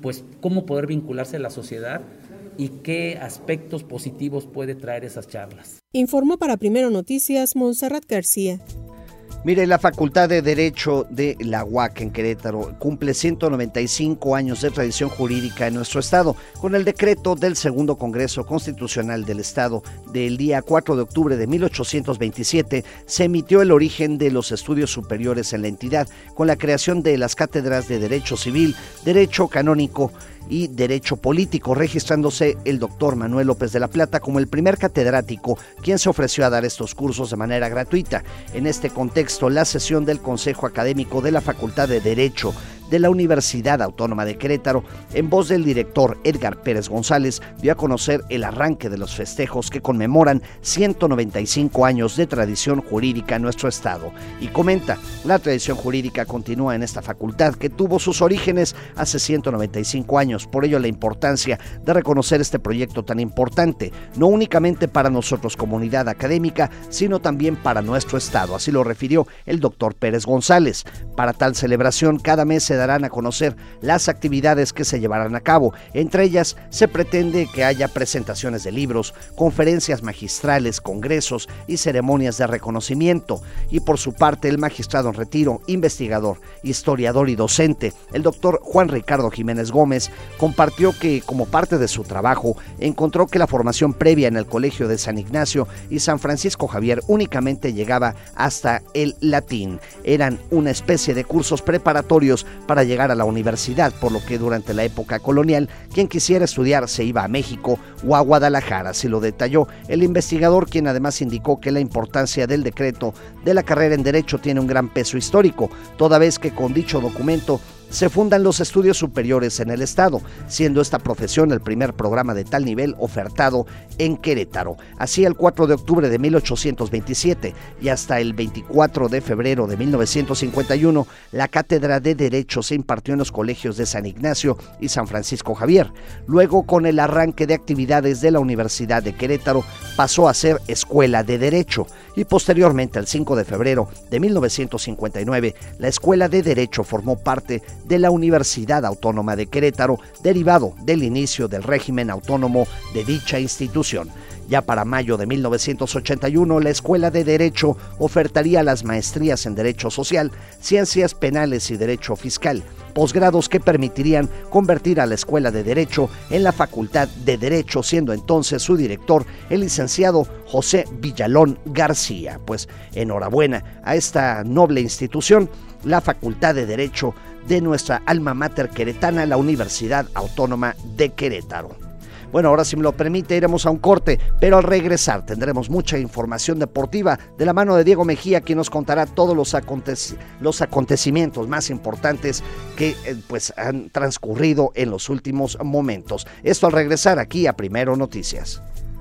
pues cómo poder vincularse a la sociedad y qué aspectos positivos puede traer esas charlas. Informó para Primero Noticias Montserrat García. Mire, la Facultad de Derecho de la U A C en Querétaro cumple ciento noventa y cinco años de tradición jurídica en nuestro estado, con el decreto del Segundo Congreso Constitucional del Estado del día cuatro de octubre de mil ochocientos veintisiete, se emitió el origen de los estudios superiores en la entidad, con la creación de las cátedras de Derecho Civil, Derecho Canónico y Derecho Político, registrándose el doctor Manuel López de la Plata como el primer catedrático quien se ofreció a dar estos cursos de manera gratuita. En este contexto, la sesión del Consejo Académico de la Facultad de Derecho de la Universidad Autónoma de Querétaro, en voz del director Edgar Pérez González, dio a conocer el arranque de los festejos que conmemoran ciento noventa y cinco años de tradición jurídica en nuestro estado. Y comenta, la tradición jurídica continúa en esta facultad que tuvo sus orígenes hace ciento noventa y cinco años, por ello la importancia de reconocer este proyecto tan importante, no únicamente para nosotros comunidad académica, sino también para nuestro estado, así lo refirió el doctor Pérez González. Para tal celebración, cada mes se darán a conocer las actividades que se llevarán a cabo. Entre ellas, se pretende que haya presentaciones de libros, conferencias magistrales, congresos y ceremonias de reconocimiento. Y por su parte, el magistrado en retiro, investigador, historiador y docente, el doctor Juan Ricardo Jiménez Gómez, compartió que, como parte de su trabajo, encontró que la formación previa en el Colegio de San Ignacio y San Francisco Javier únicamente llegaba hasta el latín. Eran una especie de cursos preparatorios para llegar a la universidad, por lo que durante la época colonial, quien quisiera estudiar se iba a México o a Guadalajara, así lo detalló el investigador, quien además indicó que la importancia del decreto de la carrera en Derecho tiene un gran peso histórico, toda vez que con dicho documento se fundan los estudios superiores en el estado, siendo esta profesión el primer programa de tal nivel ofertado en Querétaro. Así, el cuatro de octubre de mil ochocientos veintisiete y hasta el veinticuatro de febrero de mil novecientos cincuenta y uno, la cátedra de Derecho se impartió en los colegios de San Ignacio y San Francisco Javier. Luego, con el arranque de actividades de la Universidad de Querétaro, pasó a ser Escuela de Derecho, y posteriormente, el cinco de febrero de mil novecientos cincuenta y nueve, la Escuela de Derecho formó parte de la Universidad Autónoma de Querétaro, derivado del inicio del régimen autónomo de dicha institución. Ya para mayo de mil novecientos ochenta y uno, la Escuela de Derecho ofertaría las maestrías en Derecho Social, Ciencias Penales y Derecho Fiscal, posgrados que permitirían convertir a la Escuela de Derecho en la Facultad de Derecho, siendo entonces su director el licenciado José Villalón García. Pues enhorabuena a esta noble institución, la Facultad de Derecho de nuestra alma mater queretana, la Universidad Autónoma de Querétaro. Bueno, ahora si me lo permite iremos a un corte, pero al regresar tendremos mucha información deportiva de la mano de Diego Mejía, quien nos contará todos los, acontec- los acontecimientos más importantes que eh, pues han transcurrido en los últimos momentos. Esto al regresar aquí a Primero Noticias.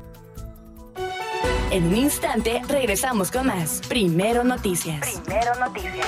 En un instante regresamos con más Primero Noticias. Primero Noticias.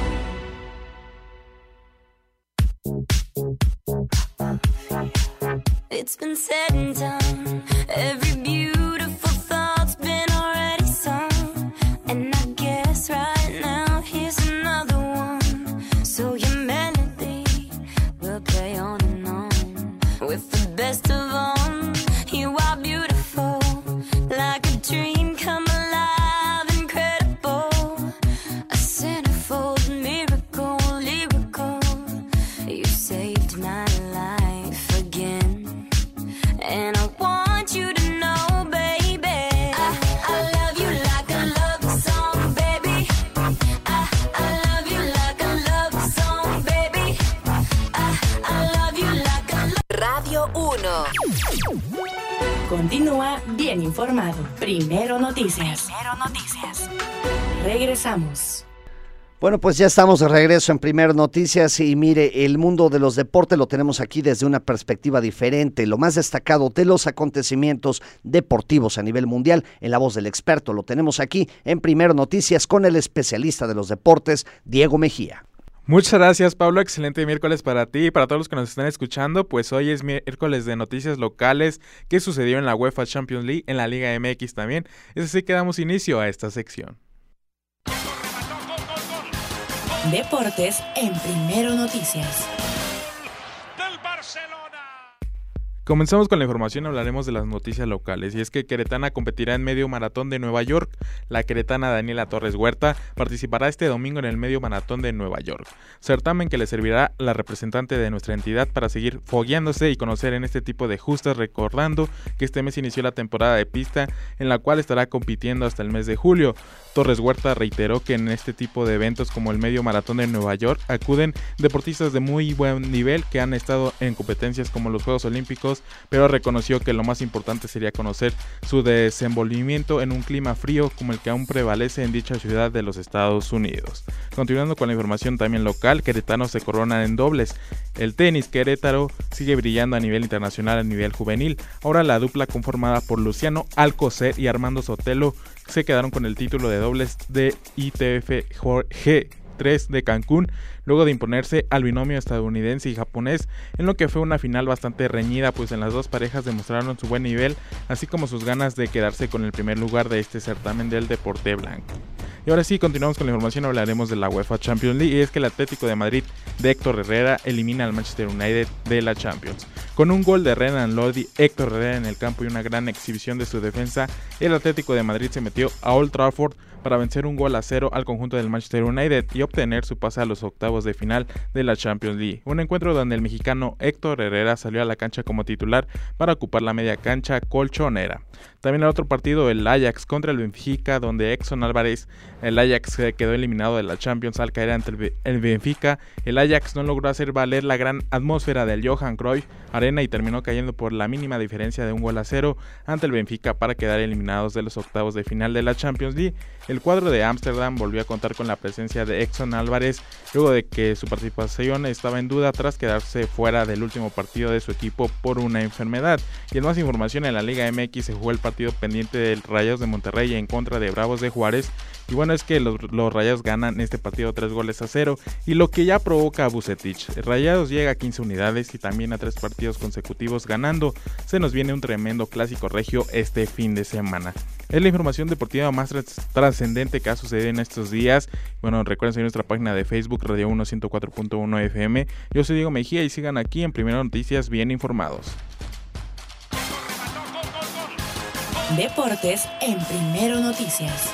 It's been said and done. Every beautiful thought's been already sung. And I guess right now here's another one. So your melody will play on and on. With the best of them, you are beautiful. Like a dream come alive, incredible. A centerfold miracle, lyrical. You saved my life again. And I want you to know, baby, I, I love you like a love song, baby. I, I love you like a love song, baby. I, I love you like a love... Radio uno. Continúa bien informado. Primero Noticias. Primero Noticias. Regresamos. Bueno, pues ya estamos de regreso en Primero Noticias y mire, el mundo de los deportes lo tenemos aquí desde una perspectiva diferente, lo más destacado de los acontecimientos deportivos a nivel mundial, en la voz del experto, lo tenemos aquí en Primero Noticias con el especialista de los deportes, Diego Mejía. Muchas gracias, Pablo, excelente miércoles para ti y para todos los que nos están escuchando, pues hoy es miércoles de noticias locales que sucedió en la UEFA Champions League, en la Liga M X también, es así que damos inicio a esta sección. Deportes en Primero Noticias. Del Comenzamos con la información, hablaremos de las noticias locales, y es que Queretana competirá en medio maratón de Nueva York. La queretana Daniela Torres Huerta participará este domingo en el medio maratón de Nueva York, certamen que le servirá la representante de nuestra entidad para seguir fogueándose y conocer en este tipo de justas, recordando que este mes inició la temporada de pista, en la cual estará compitiendo hasta el mes de julio. Torres Huerta reiteró que en este tipo de eventos como el medio maratón de Nueva York acuden deportistas de muy buen nivel que han estado en competencias como los Juegos Olímpicos, pero reconoció que lo más importante sería conocer su desenvolvimiento en un clima frío como el que aún prevalece en dicha ciudad de los Estados Unidos. Continuando con la información también local, queretanos se coronan en dobles. El tenis Querétaro sigue brillando a nivel internacional, a nivel juvenil. Ahora la dupla conformada por Luciano Alcocer y Armando Sotelo se quedaron con el título de dobles de I T F G tres de Cancún, luego de imponerse al binomio estadounidense y japonés, en lo que fue una final bastante reñida, pues en las dos parejas demostraron su buen nivel, así como sus ganas de quedarse con el primer lugar de este certamen del deporte blanco. Y ahora sí, continuamos con la información, hablaremos de la UEFA Champions League, y es que el Atlético de Madrid de Héctor Herrera elimina al Manchester United de la Champions. Con un gol de Renan Lodi, Héctor Herrera en el campo y una gran exhibición de su defensa, el Atlético de Madrid se metió a Old Trafford para vencer un gol a cero al conjunto del Manchester United y obtener su pase a los octavos de final de la Champions League. Un encuentro donde el mexicano Héctor Herrera salió a la cancha como titular para ocupar la media cancha colchonera. También el otro partido, el Ajax contra el Benfica, donde Edson Álvarez, el Ajax quedó eliminado de la Champions al caer ante el Benfica. El Ajax no logró hacer valer la gran atmósfera del Johan Cruyff Arena y terminó cayendo por la mínima diferencia de un gol a cero ante el Benfica para quedar eliminados de los octavos de final de la Champions League. El cuadro de Ámsterdam volvió a contar con la presencia de Edson Álvarez luego de que su participación estaba en duda tras quedarse fuera del último partido de su equipo por una enfermedad. Y en más información, en la Liga M X se jugó el partido pendiente del Rayados de Monterrey en contra de Bravos de Juárez. Y bueno, es que los, los Rayados ganan este partido tres goles a cero, y lo que ya provoca a Vucetich. Rayados llega a quince unidades y también a tres partidos consecutivos ganando. Se nos viene un tremendo clásico regio este fin de semana. Es la información deportiva más trascendente que ha sucedido en estos días. Bueno, recuerden seguir nuestra página de Facebook, Radio uno ciento cuatro punto uno F M. Yo soy Diego Mejía y sigan aquí en Primero Noticias, bien informados. Deportes en Primero Noticias.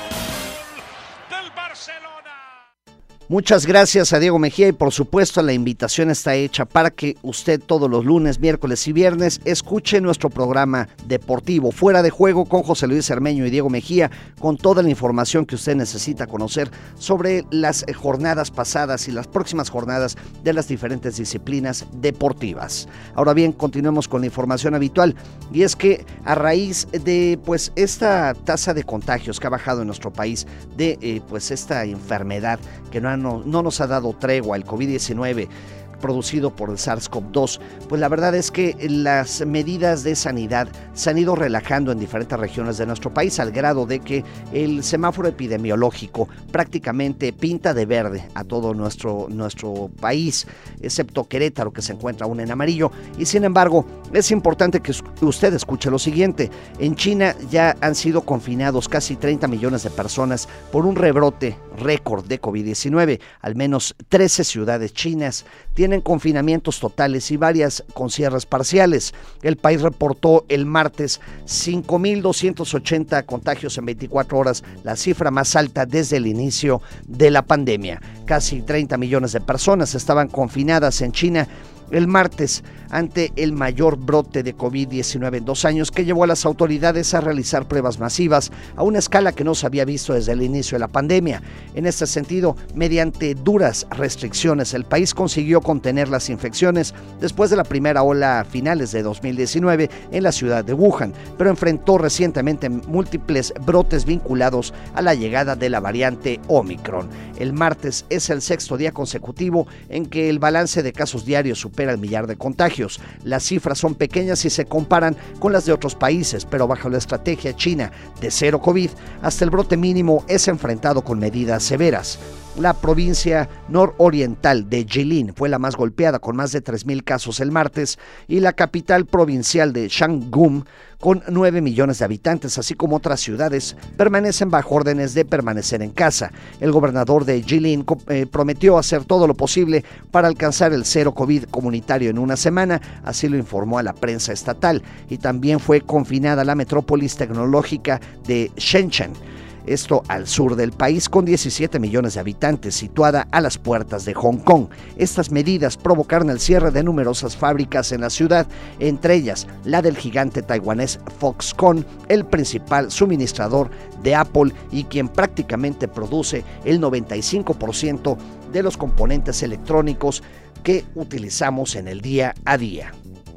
Muchas gracias a Diego Mejía y por supuesto la invitación está hecha para que usted todos los lunes, miércoles y viernes escuche nuestro programa deportivo Fuera de Juego con José Luis Cermeño y Diego Mejía, con toda la información que usted necesita conocer sobre las jornadas pasadas y las próximas jornadas de las diferentes disciplinas deportivas. Ahora bien, continuemos con la información habitual, y es que a raíz de pues esta tasa de contagios que ha bajado en nuestro país de eh, pues esta enfermedad que no han No, no nos ha dado tregua, el COVID diecinueve producido por el SARS-CoV dos, pues la verdad es que las medidas de sanidad se han ido relajando en diferentes regiones de nuestro país, al grado de que el semáforo epidemiológico prácticamente pinta de verde a todo nuestro, nuestro país, excepto Querétaro, que se encuentra aún en amarillo. Y sin embargo, es importante que usted escuche lo siguiente: en China ya han sido confinados casi treinta millones de personas por un rebrote récord de COVID diecinueve. Al menos trece ciudades chinas tienen confinamientos totales y varias con cierres parciales. El país reportó el martes cinco mil doscientos ochenta contagios en veinticuatro horas, la cifra más alta desde el inicio de la pandemia. Casi treinta millones de personas estaban confinadas en China el martes ante el mayor brote de COVID diecinueve en dos años, que llevó a las autoridades a realizar pruebas masivas a una escala que no se había visto desde el inicio de la pandemia. En este sentido, mediante duras restricciones, el país consiguió contener las infecciones después de la primera ola a finales de dos mil diecinueve en la ciudad de Wuhan, pero enfrentó recientemente múltiples brotes vinculados a la llegada de la variante Omicron. El martes es el sexto día consecutivo en que el balance de casos diarios supera el millar de contagios. Las cifras son pequeñas si se comparan con las de otros países, pero bajo la estrategia china de cero COVID, hasta el brote mínimo es enfrentado con medidas severas. La provincia nororiental de Jilin fue la más golpeada, con más de tres mil casos el martes, y la capital provincial de Sangum, con nueve millones de habitantes, así como otras ciudades, permanecen bajo órdenes de permanecer en casa. El gobernador de Jilin eh, prometió hacer todo lo posible para alcanzar el cero COVID comunitario en una semana, así lo informó a la prensa estatal, y también fue confinada la metrópolis tecnológica de Shenzhen, esto al sur del país, con diecisiete millones de habitantes, situada a las puertas de Hong Kong. Estas medidas provocaron el cierre de numerosas fábricas en la ciudad, entre ellas la del gigante taiwanés Foxconn, el principal suministrador de Apple y quien prácticamente produce el noventa y cinco por ciento de los componentes electrónicos que utilizamos en el día a día.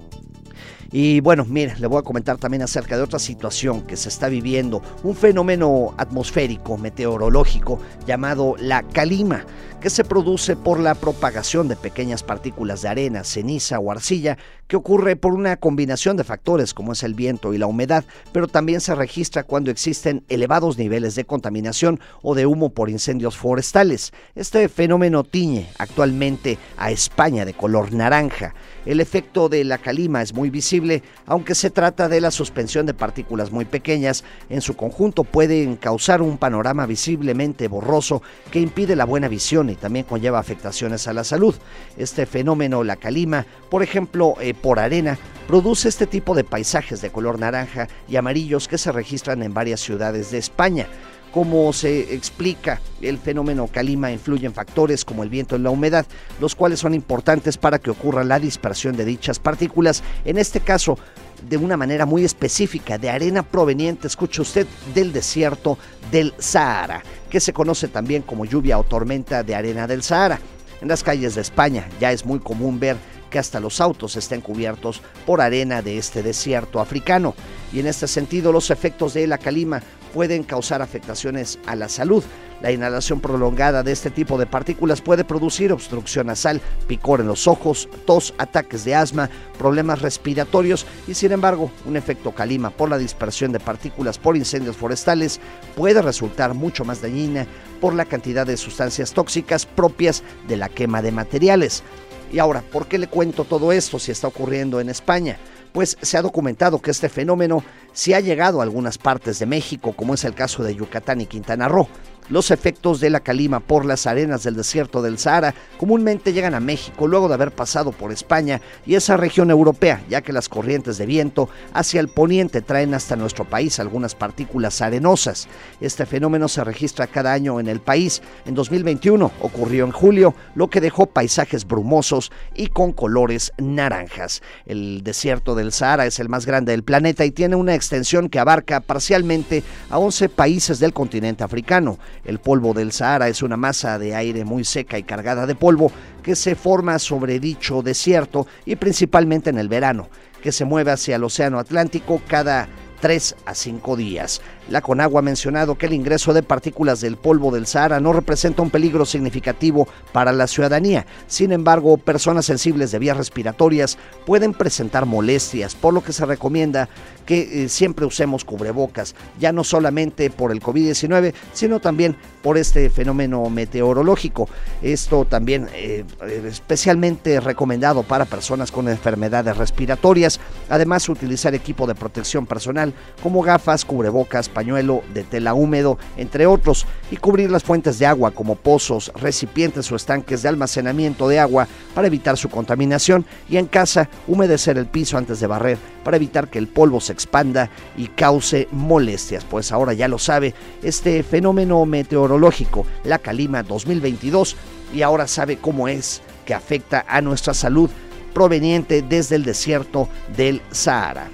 Y bueno, mire, le voy a comentar también acerca de otra situación que se está viviendo, un fenómeno atmosférico, meteorológico, llamado la calima, que se produce por la propagación de pequeñas partículas de arena, ceniza o arcilla, que ocurre por una combinación de factores como es el viento y la humedad, pero también se registra cuando existen elevados niveles de contaminación o de humo por incendios forestales. Este fenómeno tiñe actualmente a España de color naranja. El efecto de la calima es muy visible, aunque se trata de la suspensión de partículas muy pequeñas. En su conjunto pueden causar un panorama visiblemente borroso que impide la buena visión y también conlleva afectaciones a la salud. Este fenómeno, la calima, por ejemplo, eh, por arena, produce este tipo de paisajes de color naranja y amarillos que se registran en varias ciudades de España. Como se explica, el fenómeno calima influye en factores como el viento y la humedad, los cuales son importantes para que ocurra la dispersión de dichas partículas, en este caso de una manera muy específica, de arena proveniente, escuche usted, del desierto del Sahara, que se conoce también como lluvia o tormenta de arena del Sahara. En las calles de España ya es muy común ver que hasta los autos estén cubiertos por arena de este desierto africano, y en este sentido los efectos de la calima pueden causar afectaciones a la salud. La inhalación prolongada de este tipo de partículas puede producir obstrucción nasal, picor en los ojos, tos, ataques de asma, problemas respiratorios y, sin embargo, un efecto calima por la dispersión de partículas por incendios forestales puede resultar mucho más dañina por la cantidad de sustancias tóxicas propias de la quema de materiales. Y ahora, ¿por qué le cuento todo esto si está ocurriendo en España? Pues se ha documentado que este fenómeno sí ha llegado a algunas partes de México, como es el caso de Yucatán y Quintana Roo. Los efectos de la calima por las arenas del desierto del Sahara comúnmente llegan a México luego de haber pasado por España y esa región europea, ya que las corrientes de viento hacia el poniente traen hasta nuestro país algunas partículas arenosas. Este fenómeno se registra cada año en el país. En dos mil veintiuno ocurrió en julio, lo que dejó paisajes brumosos y con colores naranjas. El desierto del Sahara es el más grande del planeta y tiene una extensión que abarca parcialmente a once países del continente africano. El polvo del Sahara es una masa de aire muy seca y cargada de polvo que se forma sobre dicho desierto y principalmente en el verano, que se mueve hacia el océano Atlántico cada tres a cinco días. La Conagua ha mencionado que el ingreso de partículas del polvo del Sahara no representa un peligro significativo para la ciudadanía. Sin embargo, personas sensibles de vías respiratorias pueden presentar molestias, por lo que se recomienda que eh, siempre usemos cubrebocas, ya no solamente por el COVID diecinueve, sino también por este fenómeno meteorológico. Esto también eh, especialmente recomendado para personas con enfermedades respiratorias. Además, utilizar equipo de protección personal como gafas, cubrebocas, pañuelo de tela húmedo, entre otros, y cubrir las fuentes de agua como pozos, recipientes o estanques de almacenamiento de agua para evitar su contaminación, y en casa humedecer el piso antes de barrer para evitar que el polvo se expanda y cause molestias. Pues ahora ya lo sabe, este fenómeno meteorológico, la calima dos mil veintidós, y ahora sabe cómo es que afecta a nuestra salud proveniente desde el desierto del Sahara.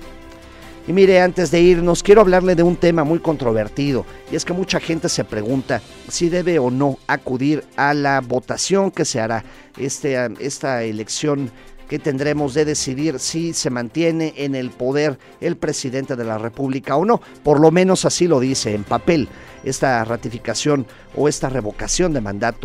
Y mire, antes de irnos, quiero hablarle de un tema muy controvertido, y es que mucha gente se pregunta si debe o no acudir a la votación que se hará, este, esta elección que tendremos de decidir si se mantiene en el poder el presidente de la República o no. Por lo menos así lo dice en papel. Esta ratificación o esta revocación de mandato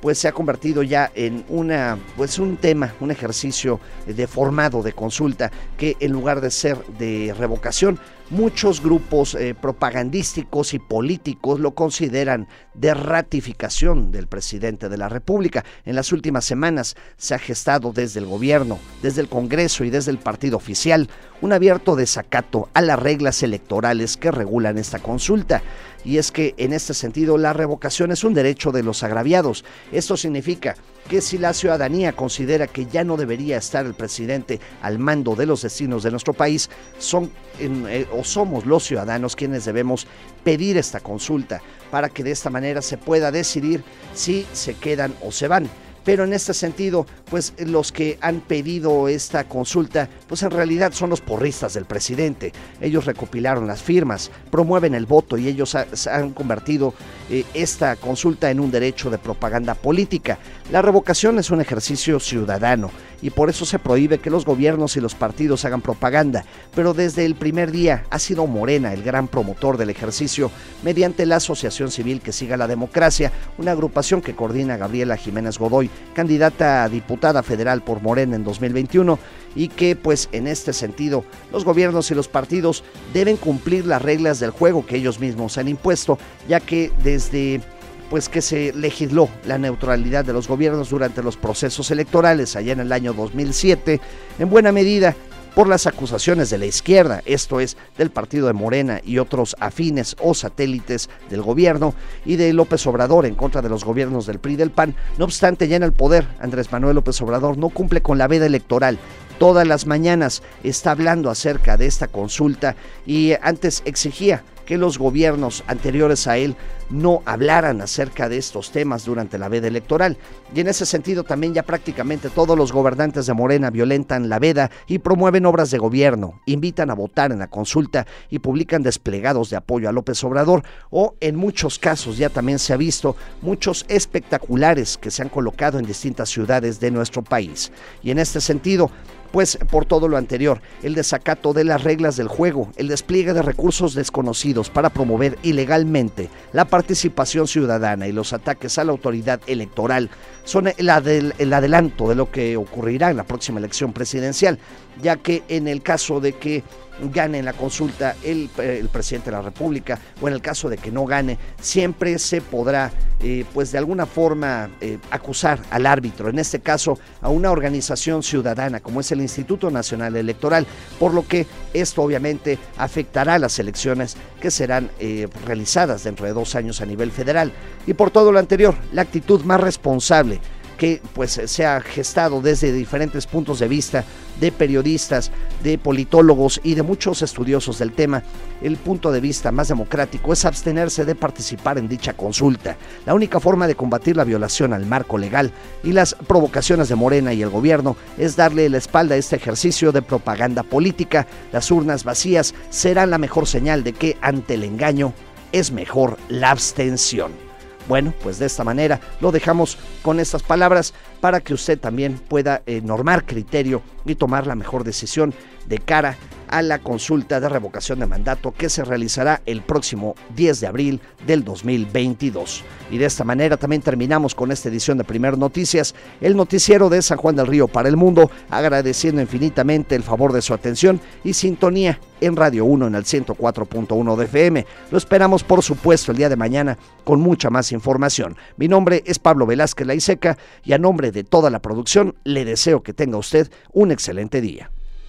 pues se ha convertido ya en una, pues un tema, un ejercicio deformado de consulta que en lugar de ser de revocación, muchos grupos eh, propagandísticos y políticos lo consideran de ratificación del presidente de la República. En las últimas semanas se ha gestado desde el gobierno, desde el Congreso y desde el partido oficial un abierto desacato a las reglas electorales que regulan esta consulta. Y es que en este sentido la revocación es un derecho de los agraviados. Esto significa que si la ciudadanía considera que ya no debería estar el presidente al mando de los destinos de nuestro país, son eh, o somos los ciudadanos quienes debemos pedir esta consulta para que de esta manera se pueda decidir si se quedan o se van. Pero en este sentido, pues los que han pedido esta consulta, pues en realidad son los porristas del presidente. Ellos recopilaron las firmas, promueven el voto y ellos ha, han convertido eh, esta consulta en un derecho de propaganda política. La revocación es un ejercicio ciudadano y por eso se prohíbe que los gobiernos y los partidos hagan propaganda. Pero desde el primer día ha sido Morena el gran promotor del ejercicio mediante la Asociación Civil que Siga la Democracia, una agrupación que coordina Gabriela Jiménez Godoy, candidata a diputada federal por Morena en dos mil veintiuno, y que pues en este sentido los gobiernos y los partidos deben cumplir las reglas del juego que ellos mismos han impuesto, ya que desde pues que se legisló la neutralidad de los gobiernos durante los procesos electorales allá en el año dos mil siete, en buena medida por las acusaciones de la izquierda, esto es, del partido de Morena y otros afines o satélites del gobierno, y de López Obrador en contra de los gobiernos del P R I y del P A N. No obstante, ya en el poder, Andrés Manuel López Obrador no cumple con la veda electoral. Todas las mañanas está hablando acerca de esta consulta y antes exigía que los gobiernos anteriores a él no hablaran acerca de estos temas durante la veda electoral. Y en ese sentido también ya prácticamente todos los gobernantes de Morena violentan la veda y promueven obras de gobierno, invitan a votar en la consulta y publican desplegados de apoyo a López Obrador, o en muchos casos ya también se ha visto muchos espectaculares que se han colocado en distintas ciudades de nuestro país. Y en este sentido, pues por todo lo anterior, el desacato de las reglas del juego, el despliegue de recursos desconocidos para promover ilegalmente la participación ciudadana y los ataques a la autoridad electoral son el, adel, el adelanto de lo que ocurrirá en la próxima elección presidencial, ya que en el caso de que gane en la consulta el, el presidente de la República, o en el caso de que no gane, siempre se podrá eh, pues de alguna forma eh, acusar al árbitro, en este caso a una organización ciudadana como es el Instituto Nacional Electoral, por lo que esto obviamente afectará a las elecciones que serán eh, realizadas dentro de dos años a nivel federal. Y por todo lo anterior, la actitud más responsable que pues se ha gestado desde diferentes puntos de vista de periodistas, de politólogos y de muchos estudiosos del tema, el punto de vista más democrático es abstenerse de participar en dicha consulta. La única forma de combatir la violación al marco legal y las provocaciones de Morena y el gobierno es darle la espalda a este ejercicio de propaganda política. Las urnas vacías serán la mejor señal de que ante el engaño es mejor la abstención. Bueno, pues de esta manera lo dejamos con estas palabras para que usted también pueda eh, normar criterio y tomar la mejor decisión de cara a la consulta de revocación de mandato que se realizará el próximo diez de abril del dos mil veintidós. Y de esta manera también terminamos con esta edición de Primer Noticias, el noticiero de San Juan del Río para el mundo, agradeciendo infinitamente el favor de su atención y sintonía en Radio uno en el ciento cuatro punto uno de F M. Lo esperamos, por supuesto, el día de mañana con mucha más información. Mi nombre es Pablo Velázquez Laiseca y a nombre de toda la producción le deseo que tenga usted un excelente día.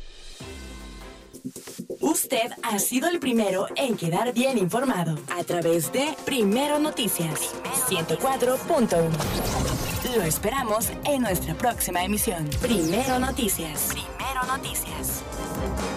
Usted ha sido el primero en quedar bien informado a través de Primero Noticias ciento cuatro punto uno. Lo esperamos en nuestra próxima emisión. Primero Noticias. Primero Noticias.